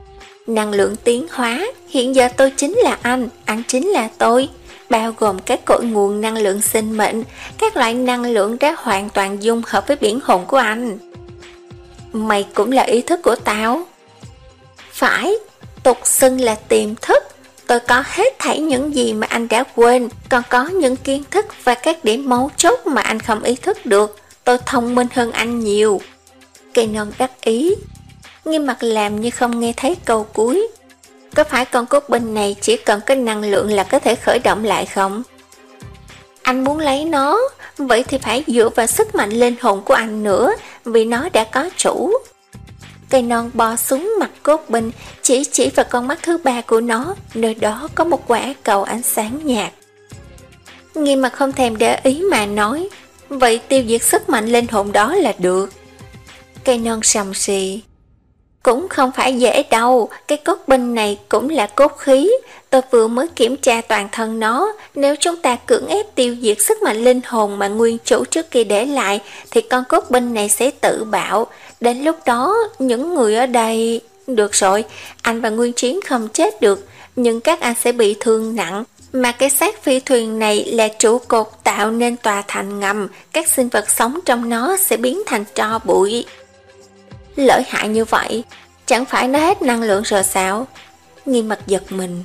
S1: Năng lượng tiến hóa, hiện giờ tôi chính là anh, anh chính là tôi, bao gồm các cội nguồn năng lượng sinh mệnh, các loại năng lượng đã hoàn toàn dung hợp với biển hồn của anh. Mày cũng là ý thức của tao. Phải, tục xưng là tiềm thức. Tôi có hết thảy những gì mà anh đã quên, còn có những kiến thức và các điểm mấu chốt mà anh không ý thức được. Tôi thông minh hơn anh nhiều. Cây non đắc ý. Nghiêm mặt làm như không nghe thấy câu cuối. Có phải con cốt binh này chỉ cần có năng lượng là có thể khởi động lại không? Anh muốn lấy nó, vậy thì phải dựa vào sức mạnh linh hồn của anh nữa, vì nó đã có chủ. Cây non bò xuống mặt cốt binh, chỉ chỉ vào con mắt thứ ba của nó, nơi đó có một quả cầu ánh sáng nhạt. Nghiêm mặt không thèm để ý mà nói, vậy tiêu diệt sức mạnh linh hồn đó là được. Cây non sầm sì. Cũng không phải dễ đâu, cái cốt binh này cũng là cốt khí. Tôi vừa mới kiểm tra toàn thân nó, nếu chúng ta cưỡng ép tiêu diệt sức mạnh linh hồn mà nguyên chủ trước kia để lại, thì con cốt binh này sẽ tự bạo. Đến lúc đó, những người ở đây... Được rồi, anh và Nguyên Chiến không chết được, nhưng các anh sẽ bị thương nặng. Mà cái xác phi thuyền này là trụ cột tạo nên tòa thành ngầm, các sinh vật sống trong nó sẽ biến thành tro bụi. Lợi hại như vậy, chẳng phải nó hết năng lượng rồi sao? Nghiêm mặt giật mình.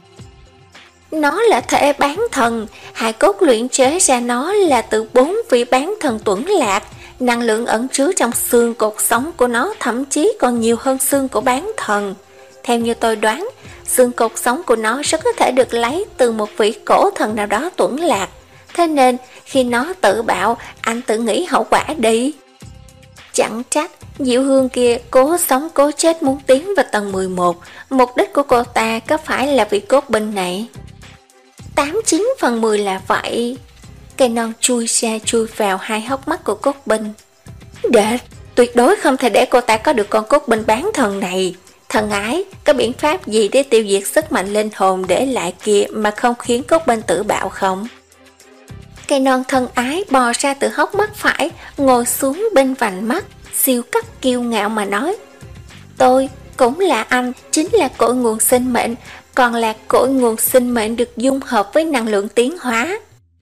S1: Nó là thể bán thần, hài cốt luyện chế ra nó là từ bốn vị bán thần tuẫn lạc. Năng lượng ẩn chứa trong xương cột sống của nó thậm chí còn nhiều hơn xương của bán thần. Theo như tôi đoán, xương cột sống của nó rất có thể được lấy từ một vị cổ thần nào đó tuẫn lạc. Thế nên, khi nó tự bạo, anh tự nghĩ hậu quả đi. Chẳng trách, Diệu Hương kia cố sống cố chết muốn tiến vào tầng mười một. Mục đích của cô ta có phải là vị cốt binh này? Tám chín phần mười là vậy. Cây non chui ra chui vào hai hốc mắt của cốt binh. Đệ, tuyệt đối không thể để cô ta có được con cốt binh bán thần này. Thần ái, có biện pháp gì để tiêu diệt sức mạnh linh hồn để lại kia mà không khiến cốt binh tự bạo không? Cây non thân ái bò ra từ hốc mắt phải, ngồi xuống bên vành mắt, siêu cấp kiêu ngạo mà nói. Tôi cũng là anh, chính là cội nguồn sinh mệnh, còn là cội nguồn sinh mệnh được dung hợp với năng lượng tiến hóa.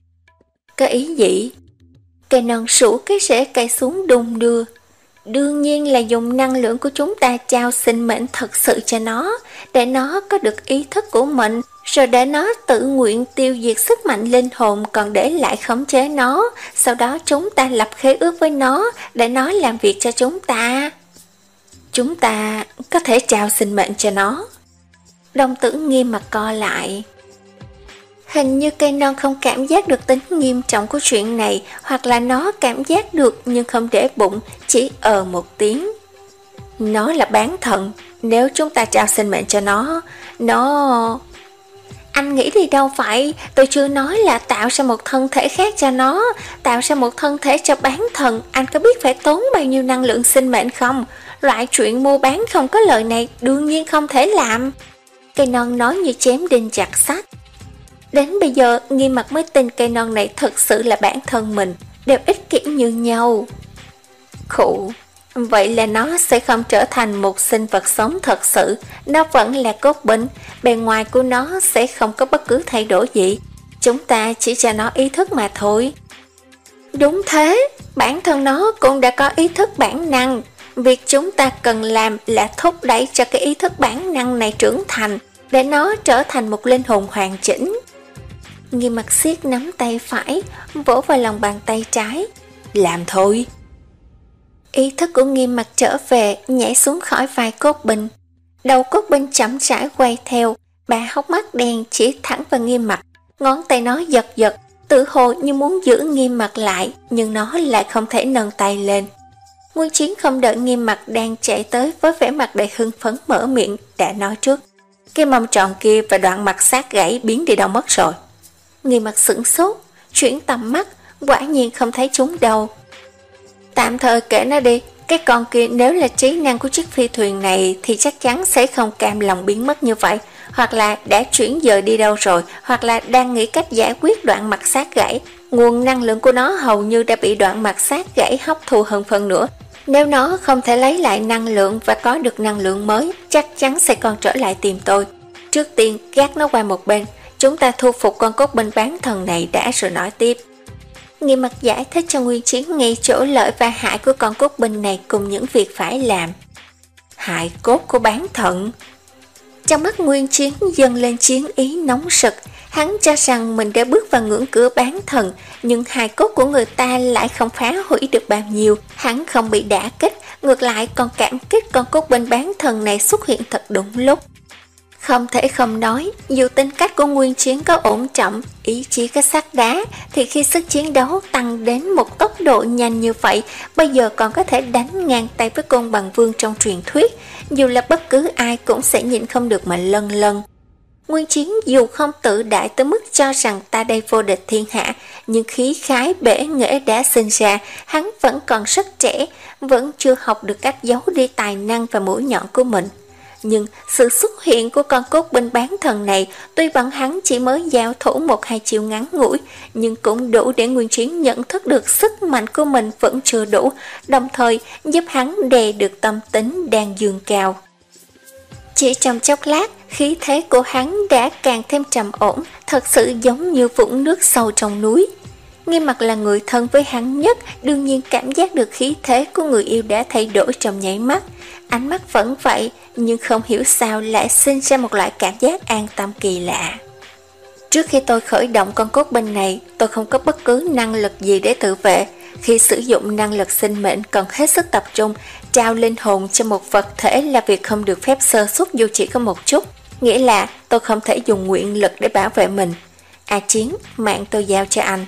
S1: Có ý gì? Cây non sủ cái rễ cây xuống đung đưa. Đương nhiên là dùng năng lượng của chúng ta trao sinh mệnh thật sự cho nó, để nó có được ý thức của mình, rồi để nó tự nguyện tiêu diệt sức mạnh linh hồn còn để lại khống chế nó, sau đó chúng ta lập khế ước với nó để nó làm việc cho chúng ta. Chúng ta có thể trao sinh mệnh cho nó. Đồng tử Nghiêm mặt co lại. Hình như cây non không cảm giác được tính nghiêm trọng của chuyện này, hoặc là nó cảm giác được nhưng không để bụng, chỉ ờ một tiếng. Nó là bán thần, nếu chúng ta trao sinh mệnh cho nó, nó... Anh nghĩ đi đâu vậy, tôi chưa nói là tạo ra một thân thể khác cho nó, tạo ra một thân thể cho bán thần, anh có biết phải tốn bao nhiêu năng lượng sinh mệnh không? Loại chuyện mua bán không có lợi này đương nhiên không thể làm. Cây non nói như chém đinh chặt sắt. Đến bây giờ, Nghiêm mặt mới tin cây non này thực sự là bản thân mình, đều ích kỷ như nhau. Khụ, vậy là nó sẽ không trở thành một sinh vật sống thật sự, nó vẫn là cốt binh, bề ngoài của nó sẽ không có bất cứ thay đổi gì. Chúng ta chỉ cho nó ý thức mà thôi. Đúng thế, bản thân nó cũng đã có ý thức bản năng. Việc chúng ta cần làm là thúc đẩy cho cái ý thức bản năng này trưởng thành, để nó trở thành một linh hồn hoàn chỉnh. Nghiêm mặt siết nắm tay phải, vỗ vào lòng bàn tay trái. Làm thôi. Ý thức của Nghiêm mặt trở về, nhảy xuống khỏi vai cốt binh. Đầu cốt binh chậm rãi quay theo, ba hốc mắt đen chỉ thẳng vào Nghiêm mặt. Ngón tay nó giật giật, tự hồ như muốn giữ Nghiêm mặt lại, nhưng nó lại không thể nâng tay lên. Nguyên Chiến không đợi Nghiêm mặt đang chạy tới với vẻ mặt đầy hưng phấn mở miệng, đã nói trước. Cái mâm tròn kia và đoạn mặt sát gãy biến đi đâu mất rồi. Nghiêm mặt sửng sốt, chuyển tầm mắt, quả nhiên không thấy chúng đâu. Tạm thời kể nó đi, cái con kia nếu là trí năng của chiếc phi thuyền này thì chắc chắn sẽ không cam lòng biến mất như vậy, hoặc là đã chuyển dời đi đâu rồi, hoặc là đang nghĩ cách giải quyết đoạn mặt sát gãy. Nguồn năng lượng của nó hầu như đã bị đoạn mặt sát gãy hấp thu hơn phần nữa. Nếu nó không thể lấy lại năng lượng và có được năng lượng mới, chắc chắn sẽ còn trở lại tìm tôi. Trước tiên gác nó qua một bên, chúng ta thu phục con cốt binh bán thần này đã rồi nói tiếp. Nghiêm mặt giải thích cho Nguyên Chiến nghe chỗ lợi và hại của con cốt binh này cùng những việc phải làm. Hại cốt của bán thần? Trong mắt Nguyên Chiến dâng lên chiến ý nóng sực. Hắn cho rằng mình đã bước vào ngưỡng cửa bán thần, nhưng hài cốt của người ta lại không phá hủy được bao nhiêu. Hắn không bị đả kích, ngược lại còn cảm kích con cốt binh bán thần này xuất hiện thật đúng lúc. Không thể không nói, dù tính cách của Nguyên Chiến có ổn trọng, ý chí có sắt đá, thì khi sức chiến đấu tăng đến một tốc độ nhanh như vậy, bây giờ còn có thể đánh ngang tay với Côn Bằng Vương trong truyền thuyết, dù là bất cứ ai cũng sẽ nhịn không được mà lân lân. Nguyên Chiến dù không tự đại tới mức cho rằng ta đây vô địch thiên hạ, nhưng khí khái bể nghệ đã sinh ra, hắn vẫn còn rất trẻ, vẫn chưa học được cách giấu đi tài năng và mũi nhọn của mình. Nhưng sự xuất hiện của con cốt binh bán thần này, tuy bọn hắn chỉ mới giao thủ một hai chiêu ngắn ngủi, nhưng cũng đủ để Nguyên Chiến nhận thức được sức mạnh của mình vẫn chưa đủ, đồng thời giúp hắn đè được tâm tính đang dâng cao. Chỉ trong chốc lát, khí thế của hắn đã càng thêm trầm ổn, thật sự giống như vũng nước sâu trong núi. Nghiêm Mặt là người thân với hắn nhất, đương nhiên cảm giác được khí thế của người yêu đã thay đổi trong nháy mắt. Ánh mắt vẫn vậy, nhưng không hiểu sao lại sinh ra một loại cảm giác an tâm kỳ lạ. Trước khi tôi khởi động con cốt binh này, tôi không có bất cứ năng lực gì để tự vệ. Khi sử dụng năng lực sinh mệnh cần hết sức tập trung, trao linh hồn cho một vật thể là việc không được phép sơ suất dù chỉ có một chút. Nghĩa là tôi không thể dùng nguyện lực để bảo vệ mình. A Chiến, mạng tôi giao cho anh.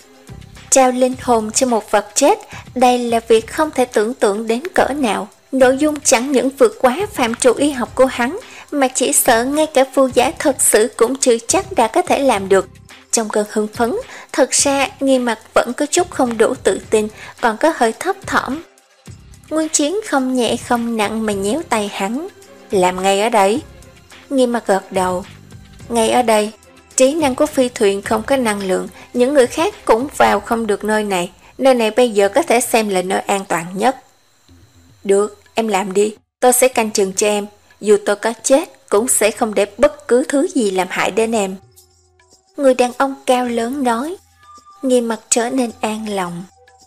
S1: Trao linh hồn cho một vật chết, đây là việc không thể tưởng tượng đến cỡ nào. Nội dung chẳng những vượt quá phạm trù y học của hắn, mà chỉ sợ ngay cả phu giả thật sự cũng chưa chắc đã có thể làm được. Trong cơn hưng phấn, thật ra Nghiêm Mặt vẫn có chút không đủ tự tin, còn có hơi thấp thỏm. Nguyên Chiến không nhẹ không nặng mà nhéo tay hắn. Làm ngay ở đây. Nghiêm Mặt gật đầu. Ngay ở đây, trí năng của phi thuyền không có năng lượng, những người khác cũng vào không được nơi này. Nơi này bây giờ có thể xem là nơi an toàn nhất. Được, em làm đi, tôi sẽ canh chừng cho em. Dù tôi có chết, cũng sẽ không để bất cứ thứ gì làm hại đến em. Người đàn ông cao lớn nói. Nghiêm Mặt trở nên an lòng.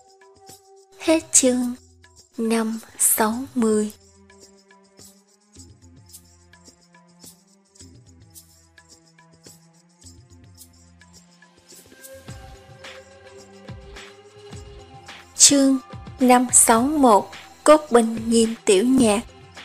S1: Hết chương năm sáu mươi. Chương năm sáu mốt. Cốt binh Nghiêm Tiểu Nhạc.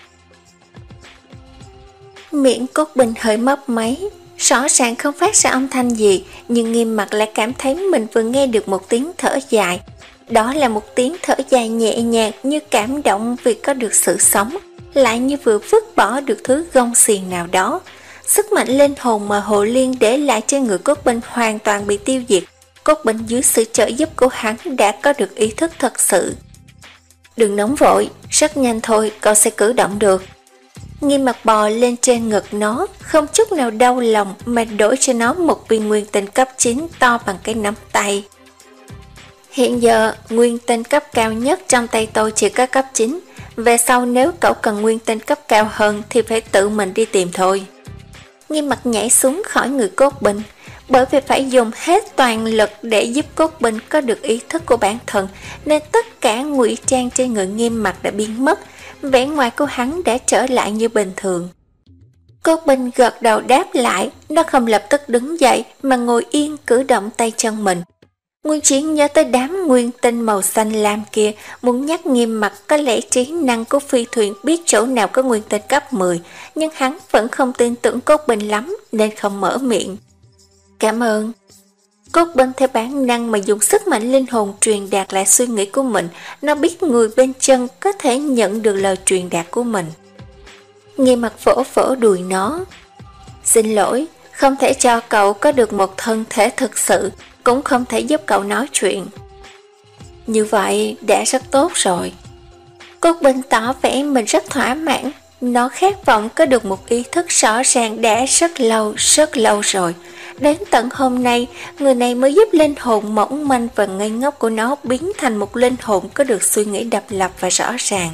S1: Miệng cốt binh hơi mấp máy, rõ ràng không phát ra âm thanh gì, nhưng Nghiêm Mặt lại cảm thấy mình vừa nghe được một tiếng thở dài. Đó là một tiếng thở dài nhẹ nhàng, như cảm động vì có được sự sống, lại như vừa vứt bỏ được thứ gông xiềng nào đó. Sức mạnh linh hồn mà Hồ Liên để lại trên người cốt binh hoàn toàn bị tiêu diệt. Cốt binh dưới sự trợ giúp của hắn đã có được ý thức thật sự. Đừng nóng vội, rất nhanh thôi cậu sẽ cử động được. Nghiêm Mặt bò lên trên ngực nó, không chút nào đau lòng mà đổi cho nó một viên nguyên tinh cấp chín to bằng cái nắm tay. Hiện giờ, nguyên tinh cấp cao nhất trong tay tôi chỉ có cấp chín. Về sau nếu cậu cần nguyên tinh cấp cao hơn thì phải tự mình đi tìm thôi. Nghiêm Mặt nhảy xuống khỏi người cốt binh, bởi vì phải dùng hết toàn lực để giúp cốt binh có được ý thức của bản thân, nên tất cả ngụy trang trên người Nghiêm Mặt đã biến mất, vẻ ngoài của hắn đã trở lại như bình thường. Cốt binh gật đầu đáp lại, nó không lập tức đứng dậy mà ngồi yên cử động tay chân mình. Nguyên Chiến nhớ tới đám nguyên tinh màu xanh lam kia, muốn nhắc Nghiêm Mặt có lẽ trí năng của phi thuyền biết chỗ nào có nguyên tinh cấp mười, nhưng hắn vẫn không tin tưởng cốt binh lắm nên không mở miệng. Cảm ơn. Cốt binh theo bản năng mà dùng sức mạnh linh hồn truyền đạt lại suy nghĩ của mình, nó biết người bên chân có thể nhận được lời truyền đạt của mình. Nghiêm Mặt vỗ vỗ đùi nó. Xin lỗi, không thể cho cậu có được một thân thể thực sự, cũng không thể giúp cậu nói chuyện. Như vậy đã rất tốt rồi. Cốt binh tỏ vẻ mình rất thỏa mãn, nó khát vọng có được một ý thức rõ ràng đã rất lâu, rất lâu rồi. Đến tận hôm nay, người này mới giúp linh hồn mỏng manh và ngây ngốc của nó biến thành một linh hồn có được suy nghĩ độc lập và rõ ràng.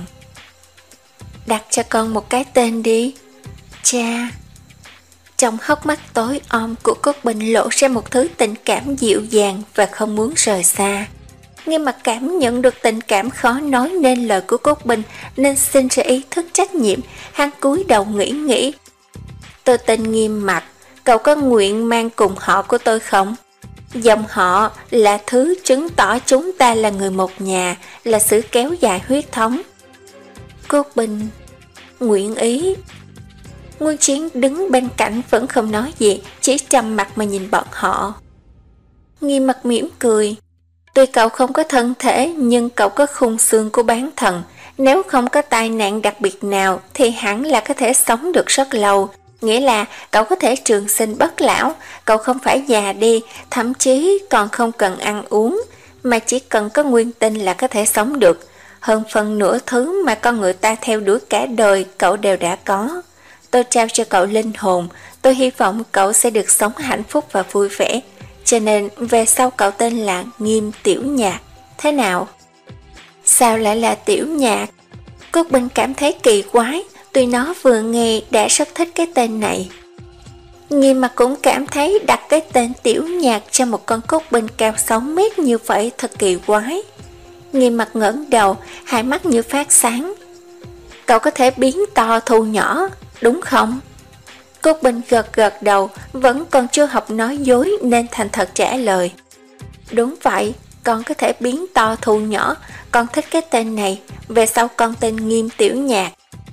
S1: Đặt cho con một cái tên đi, cha. Trong hốc mắt tối om của Cốt Bình lộ ra một thứ tình cảm dịu dàng và không muốn rời xa. Nghiêm Mặc cảm nhận được tình cảm khó nói nên lời của Cốt Bình nên sinh ra ý thức trách nhiệm. Hắn cúi đầu nghĩ nghĩ. Tôi tên Nghiêm Mặc, cậu có nguyện mang cùng họ của tôi không? Dòng họ là thứ chứng tỏ chúng ta là người một nhà, là sự kéo dài huyết thống. Cốt Bình nguyện ý. Nguyên Chiến đứng bên cạnh vẫn không nói gì, chỉ trầm mặt mà nhìn bọn họ. Nghiêm Mặc mỉm cười. Tuy cậu không có thân thể, nhưng cậu có khung xương của bán thần. Nếu không có tai nạn đặc biệt nào, thì hẳn là có thể sống được rất lâu. Nghĩa là cậu có thể trường sinh bất lão. Cậu không phải già đi, thậm chí còn không cần ăn uống, mà chỉ cần có nguyên tinh là có thể sống được. Hơn phần nửa thứ mà con người ta theo đuổi cả đời, cậu đều đã có. Tôi trao cho cậu linh hồn, tôi hy vọng cậu sẽ được sống hạnh phúc và vui vẻ. Cho nên về sau cậu tên là Nghiêm Tiểu Nhạc. Thế nào? Sao lại là Tiểu Nhạc? Cốt Bình cảm thấy kỳ quái, tuy nó vừa nghe đã rất thích cái tên này. Nghiêm Mặc cũng cảm thấy đặt cái tên Tiểu Nhạc cho một con Cốt Bình cao sáu mét như vậy thật kỳ quái. Nghiêm Mặc ngẩng đầu, hai mắt như phát sáng. Cậu có thể biến to thu nhỏ, đúng không? Cốt Bình gật gật đầu, vẫn còn chưa học nói dối nên thành thật trả lời. Đúng vậy, con có thể biến to thu nhỏ, con thích cái tên này, về sau con tên Nghiêm Tiểu Nhạc.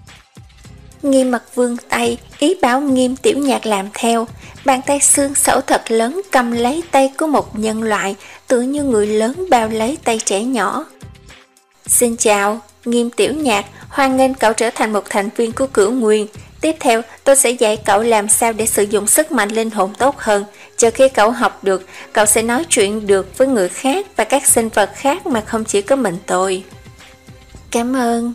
S1: Nghiêm Mặc vươn tay, ý bảo Nghiêm Tiểu Nhạc làm theo. Bàn tay xương xẩu thật lớn cầm lấy tay của một nhân loại, tựa như người lớn bao lấy tay trẻ nhỏ. Xin chào, Nghiêm Tiểu Nhạc, hoan nghênh cậu trở thành một thành viên của Cửu Nguyên. Tiếp theo, tôi sẽ dạy cậu làm sao để sử dụng sức mạnh linh hồn tốt hơn. Chờ khi cậu học được, cậu sẽ nói chuyện được với người khác và các sinh vật khác mà không chỉ có mình tôi. Cảm ơn,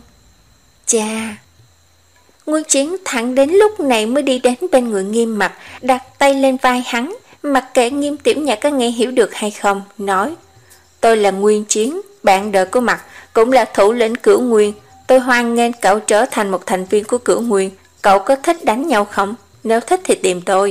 S1: cha. Nguyên Chiến thẳng đến lúc này mới đi đến bên người Nghiêm Mặc, đặt tay lên vai hắn, mặc kệ Nghiêm Tiểu Nhạc có nghe hiểu được hay không, nói: Tôi là Nguyên Chiến, bạn đời của Mặc, cũng là thủ lĩnh Cửu Nguyên. Tôi hoan nghênh cậu trở thành một thành viên của Cửu Nguyên. Cậu có thích đánh nhau không? Nếu thích thì tìm tôi.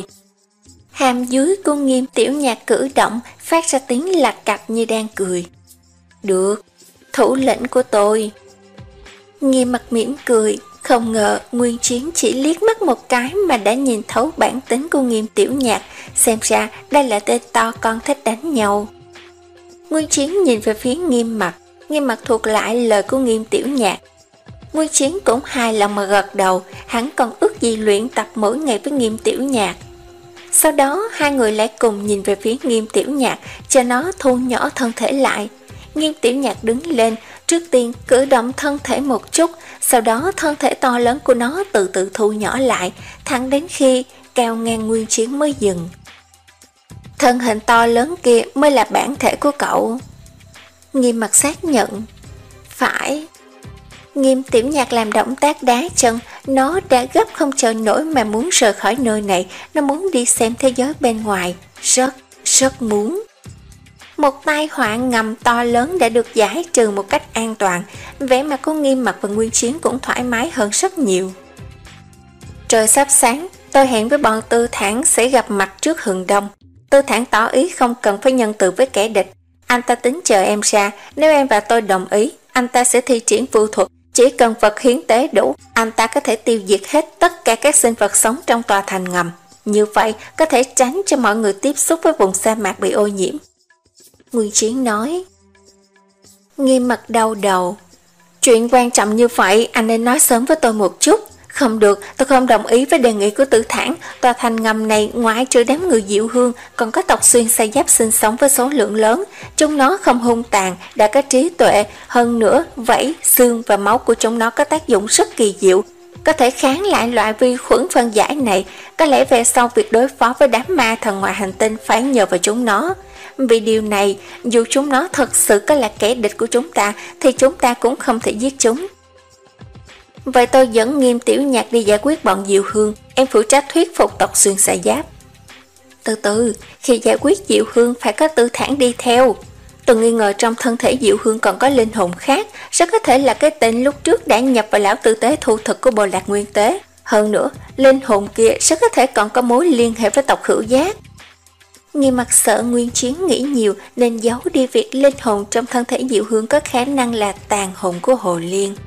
S1: Hàm dưới của Nghiêm Tiểu Nhạc cử động, phát ra tiếng lạch cạch như đang cười. Được, thủ lĩnh của tôi. Nghiêm Mặc mỉm cười, không ngờ Nguyên Chiến chỉ liếc mắt một cái mà đã nhìn thấu bản tính của Nghiêm Tiểu Nhạc, xem ra đây là tên to con thích đánh nhau. Nguyên Chiến nhìn về phía Nghiêm Mặc, Nghiêm Mặc thuộc lại lời của Nghiêm Tiểu Nhạc. Nguyên Chiến cũng hài lòng mà gật đầu, hắn còn ước gì luyện tập mỗi ngày với Nghiêm Tiểu Nhạc. Sau đó hai người lại cùng nhìn về phía Nghiêm Tiểu Nhạc, cho nó thu nhỏ thân thể lại. Nghiêm Tiểu Nhạc đứng lên, trước tiên cử động thân thể một chút, sau đó thân thể to lớn của nó từ từ thu nhỏ lại, thẳng đến khi cao ngang Nguyên Chiến mới dừng. Thân hình to lớn kia mới là bản thể của cậu. Nghiêm Mặc xác nhận. Phải. Nghiêm Tiểu Nhạc làm động tác đá chân, nó đã gấp không chờ nổi mà muốn rời khỏi nơi này, nó muốn đi xem thế giới bên ngoài, rất, rất muốn. Một tai họa ngầm to lớn đã được giải trừ một cách an toàn, vẻ mặt của Nghiêm Mặc và Nguyên Chiến cũng thoải mái hơn rất nhiều. Trời sắp sáng, tôi hẹn với bọn Tư Thản sẽ gặp mặt trước Hừng Đông. Tư Thản tỏ ý không cần phải nhân từ với kẻ địch, anh ta tính chờ em ra, nếu em và tôi đồng ý, anh ta sẽ thi triển vũ thuật. Chỉ cần vật hiến tế đủ, anh ta có thể tiêu diệt hết tất cả các sinh vật sống trong tòa thành ngầm. Như vậy, có thể tránh cho mọi người tiếp xúc với vùng sa mạc bị ô nhiễm. Nguyên Chiến nói. Nghiêm Mặc đau đầu. Chuyện quan trọng như vậy, anh nên nói sớm với tôi một chút. Không được, tôi không đồng ý với đề nghị của Tử Thản. Tòa thành ngầm này ngoại trừ đám người Diệu Hương, còn có tộc xuyên sa giáp sinh sống với số lượng lớn. Chúng nó không hung tàn, đã có trí tuệ. Hơn nữa, vảy, xương và máu của chúng nó có tác dụng rất kỳ diệu, có thể kháng lại loại vi khuẩn phân giải này. Có lẽ về sau việc đối phó với đám ma thần ngoài hành tinh phải nhờ vào chúng nó. Vì điều này, dù chúng nó thật sự có là kẻ địch của chúng ta, thì chúng ta cũng không thể giết chúng. Vậy tôi dẫn Nghiêm Tiểu Nhạc đi giải quyết bọn Diệu Hương, em phụ trách thuyết phục tộc xuyên sa giáp. Từ từ, khi giải quyết Diệu Hương phải có Tư Thản đi theo. Tôi nghi ngờ trong thân thể Diệu Hương còn có linh hồn khác, rất có thể là cái tên lúc trước đã nhập vào lão tử tế thu thực của Bồ Lạc Nguyên Tế. Hơn nữa, linh hồn kia rất có thể còn có mối liên hệ với tộc Hữu Giác. Nghiêm Mặt sợ Nguyên Chiến nghĩ nhiều nên giấu đi việc linh hồn trong thân thể Diệu Hương có khả năng là tàn hồn của Hồ Liên.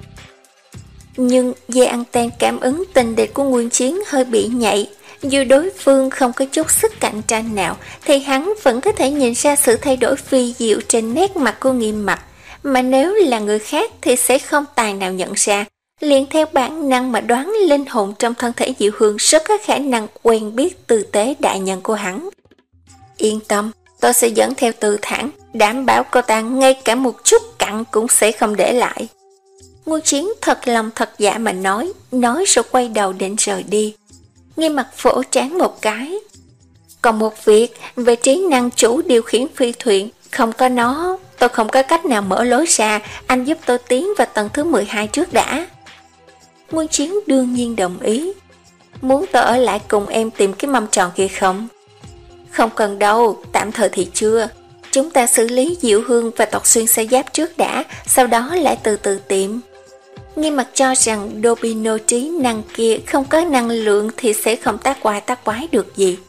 S1: Nhưng dây anten cảm ứng tình địch của Nguyên Chiến hơi bị nhạy. Dù đối phương không có chút sức cạnh tranh nào thì hắn vẫn có thể nhìn ra sự thay đổi phi diệu trên nét mặt của Nghiêm Mặt, mà nếu là người khác thì sẽ không tài nào nhận ra. Liền theo bản năng mà đoán linh hồn trong thân thể Diệu Hương rất có khả năng quen biết Tư Tế đại nhân của hắn. Yên tâm, tôi sẽ dẫn theo Tư Thản, đảm bảo cô ta ngay cả một chút cặn cũng sẽ không để lại. Nguyên Chiến thật lòng thật dạ mà nói, nói rồi quay đầu định rời đi. Nghiêm Mặt vỗ trán một cái. Còn một việc, về trí năng chủ điều khiển phi thuyền, không có nó, tôi không có cách nào mở lối ra, anh giúp tôi tiến vào tầng thứ mười hai trước đã. Nguyên Chiến đương nhiên đồng ý. Muốn tôi ở lại cùng em tìm cái mâm tròn kia không? Không cần đâu, tạm thời thì chưa. Chúng ta xử lý Diệu Hương và tộc Xuyên Sa Giáp trước đã, sau đó lại từ từ tìm. Nghiêm Mặt cho rằng Dobino trí năng kia không có năng lượng thì sẽ không tác quái tác quái được gì.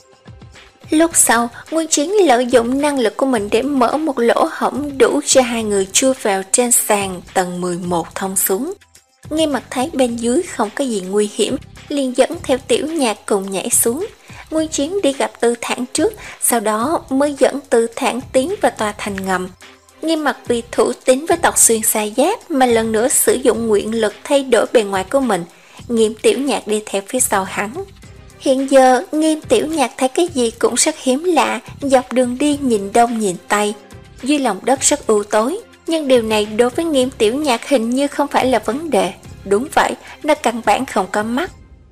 S1: Lúc sau, Nguyên Chiến lợi dụng năng lực của mình để mở một lỗ hổng đủ cho hai người chui vào trên sàn tầng mười một thông xuống. Nghiêm Mặt thấy bên dưới không có gì nguy hiểm, liền dẫn theo Tiểu Nhạc cùng nhảy xuống. Nguyên Chiến đi gặp Tư Thản trước, sau đó mới dẫn Tư Thản tiến vào tòa thành ngầm. Nghiêm Mặt vì thủ tín với tộc Xuyên Sa Giáp mà lần nữa sử dụng nguyện lực thay đổi bề ngoài của mình. Nghiêm Tiểu Nhạc đi theo phía sau hắn. Hiện giờ Nghiêm Tiểu Nhạc thấy cái gì cũng rất hiếm lạ, dọc đường đi nhìn đông nhìn tây. Dưới lòng đất rất u tối, nhưng điều này đối với Nghiêm Tiểu Nhạc hình như không phải là vấn đề. Đúng vậy, nó căn bản không có mắt.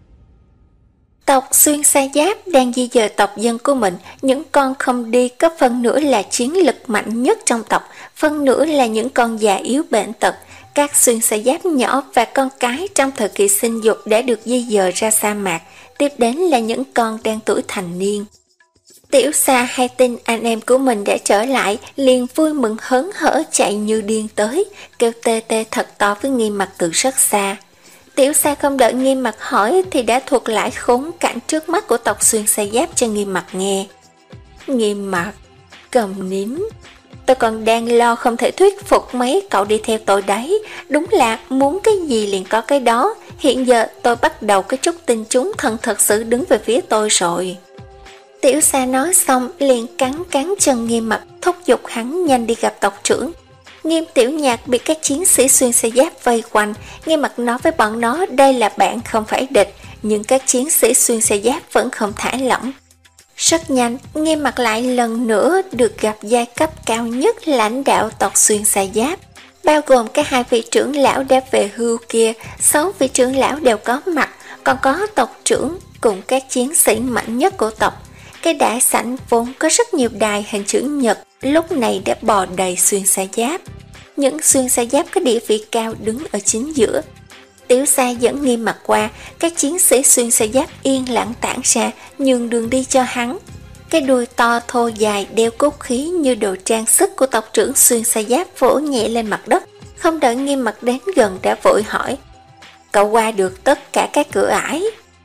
S1: Tộc Xuyên Sa Giáp đang di dời tộc dân của mình, những con không đi có phần nữa là chiến lực mạnh nhất trong tộc, phần nữa là những con già yếu bệnh tật. Các Xuyên Sa Giáp nhỏ và con cái trong thời kỳ sinh dục đã được di dời ra sa mạc, tiếp đến là những con đang tuổi thành niên. Tiểu Sa hay tin anh em của mình đã trở lại, liền vui mừng hớn hở chạy như điên tới, kêu tê tê thật to với Nghiêm Mặt từ rất xa. Tiểu Sa không đợi Nghiêm Mặt hỏi thì đã thuật lại khốn cảnh trước mắt của tộc Xuyên Sa Giáp cho Nghiêm Mặt nghe. Nghiêm Mặt, cầm nín. Tôi còn đang lo không thể thuyết phục mấy cậu đi theo tôi đấy. Đúng là muốn cái gì liền có cái đó. Hiện giờ tôi bắt đầu có chút tin chúng thần thật sự đứng về phía tôi rồi. Tiểu Sa nói xong liền cắn cắn chân Nghiêm Mặt, thúc giục hắn nhanh đi gặp tộc trưởng. Nghiêm Tiểu Nhạc bị các chiến sĩ Xuyên Sa Giáp vây quanh. Nghiêm Mặt nói với bọn nó đây là bạn không phải địch, nhưng các chiến sĩ Xuyên Sa Giáp vẫn không thả lỏng. Rất nhanh, Nghiêm Mặt lại lần nữa được gặp giai cấp cao nhất lãnh đạo tộc Xuyên Sa Giáp, bao gồm các hai vị trưởng lão đã về hưu kia. Sáu vị trưởng lão đều có mặt, còn có tộc trưởng cùng các chiến sĩ mạnh nhất của tộc. Cái đại sảnh vốn có rất nhiều đài hình chữ nhật lúc này đã bò đầy Xuyên Sa Giáp. Những Xuyên Sa Giáp có địa vị cao đứng ở chính giữa. Tiểu Sa dẫn Nghiêm Mặt qua, các chiến sĩ Xuyên Sa Giáp yên lặng tản ra, nhường đường đi cho hắn. Cái đuôi to thô dài đeo cốt khí như đồ trang sức của tộc trưởng Xuyên Sa Giáp vỗ nhẹ lên mặt đất, không đợi Nghiêm Mặt đến gần đã vội hỏi: cậu qua được tất cả các cửa ải?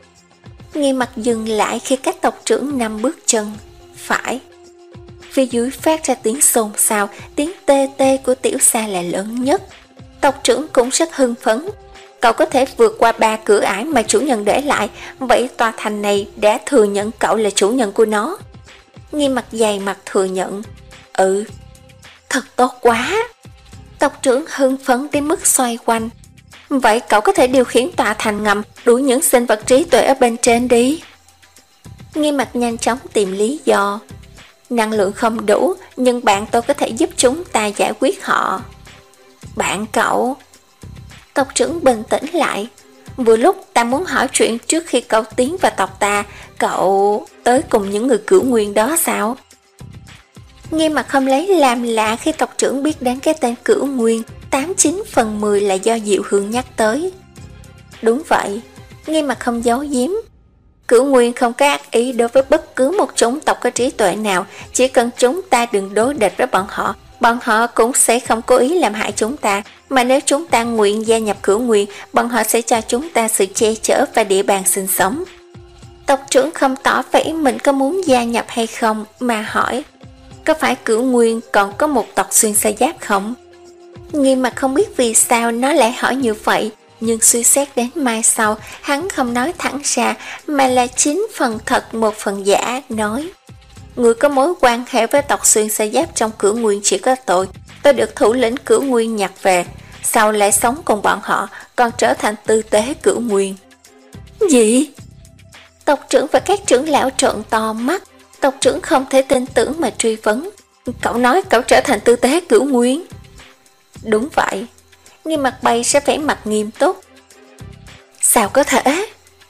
S1: Nghiêm Mặt dừng lại khi các tộc trưởng năm bước chân phải. Phía dưới phát ra tiếng xôn xao, tiếng tê tê của Tiểu Sa là lớn nhất. Tộc trưởng cũng rất hưng phấn. Cậu có thể vượt qua ba cửa ải mà chủ nhân để lại, vậy tòa thành này đã thừa nhận cậu là chủ nhân của nó. Nghiêm Mặt dày mặt thừa nhận: Ừ, thật tốt quá. Tộc trưởng hưng phấn đến mức xoay quanh: Vậy cậu có thể điều khiển tòa thành ngầm, đuổi những sinh vật trí tuệ ở bên trên đi. Nghiêm Mặt nhanh chóng tìm lý do: Năng lượng không đủ, nhưng bạn tôi có thể giúp chúng ta giải quyết họ. Bạn cậu? Tộc trưởng bình tĩnh lại: Vừa lúc ta muốn hỏi chuyện trước khi cậu tiến vào tộc ta, cậu tới cùng những người cửu nguyên đó sao? Nghiêm Mặt không lấy làm lạ khi tộc trưởng biết đến cái tên cửu nguyên, tám chín phần mười là do Diệu Hương nhắc tới. Đúng vậy, Nghiêm Mặt không giấu giếm. Cửu Nguyên không có ác ý đối với bất cứ một chủng tộc có trí tuệ nào, chỉ cần chúng ta đừng đối địch với bọn họ, bọn họ cũng sẽ không cố ý làm hại chúng ta, mà nếu chúng ta nguyện gia nhập Cửu Nguyên, bọn họ sẽ cho chúng ta sự che chở và địa bàn sinh sống. Tộc trưởng không tỏ vẻ mình có muốn gia nhập hay không, mà hỏi, có phải Cửu Nguyên còn có một tộc xuyên sa giáp không? Nghiêm Mặt không biết vì sao nó lại hỏi như vậy, nhưng suy xét đến mai sau, hắn không nói thẳng ra, mà là chín phần thật một phần giả, nói, người có mối quan hệ với tộc xuyên sa giáp trong Cửu Nguyên chỉ có tôi, tôi được thủ lĩnh Cửu Nguyên nhặt về, sau lại sống cùng bọn họ, còn trở thành tư tế Cửu Nguyên. Gì? Tộc trưởng và các trưởng lão trợn to mắt, tộc trưởng không thể tin tưởng mà truy vấn, cậu nói cậu trở thành tư tế Cửu Nguyên? Đúng vậy. Nghiêm Mặt bay sẽ vẻ mặt nghiêm túc. Sao có thể?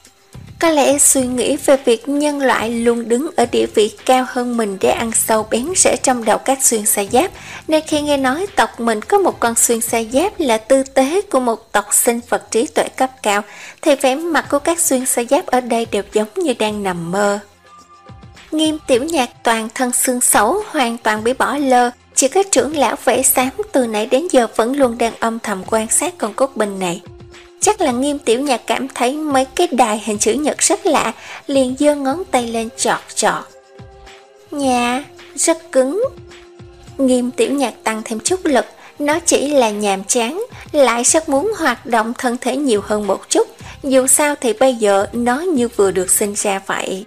S1: Có lẽ suy nghĩ về việc nhân loại luôn đứng ở địa vị cao hơn mình để ăn sâu bén rễ trong đầu các xuyên sa giáp, nên khi nghe nói tộc mình có một con xuyên sa giáp là tư tế của một tộc sinh vật trí tuệ cấp cao, thì vẻ mặt của các xuyên sa giáp ở đây đều giống như đang nằm mơ. Nghiêm Tiểu Nhạc toàn thân xương xấu, hoàn toàn bị bỏ lơ, chỉ có trưởng lão Vệ Xám từ nãy đến giờ vẫn luôn đang âm thầm quan sát con cốt binh này. Chắc là Nghiêm Tiểu Nhạc cảm thấy mấy cái đài hình chữ nhật rất lạ, liền giơ ngón tay lên chọt chọt. Nhà, rất cứng. Nghiêm Tiểu Nhạc tăng thêm chút lực, nó chỉ là nhàm chán, lại rất muốn hoạt động thân thể nhiều hơn một chút, dù sao thì bây giờ nó như vừa được sinh ra vậy.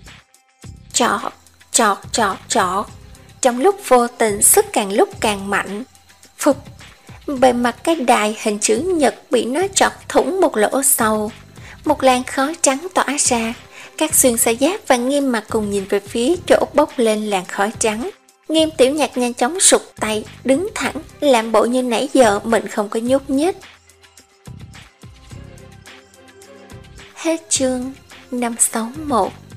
S1: Chọt, chọt, chọt, chọt. Trong lúc vô tình sức càng lúc càng mạnh. Phụp, bề mặt cái đài hình chữ nhật bị nó chọt thủng một lỗ sâu. Một làn khói trắng tỏa ra. Các xuyên sa giáp và Nghiêm Mặt cùng nhìn về phía chỗ bốc lên làn khói trắng. Nghiêm Tiểu Nhạc nhanh chóng sụt tay, đứng thẳng, làm bộ như nãy giờ mình không có nhúc nhích. Hết chương năm sáu mốt.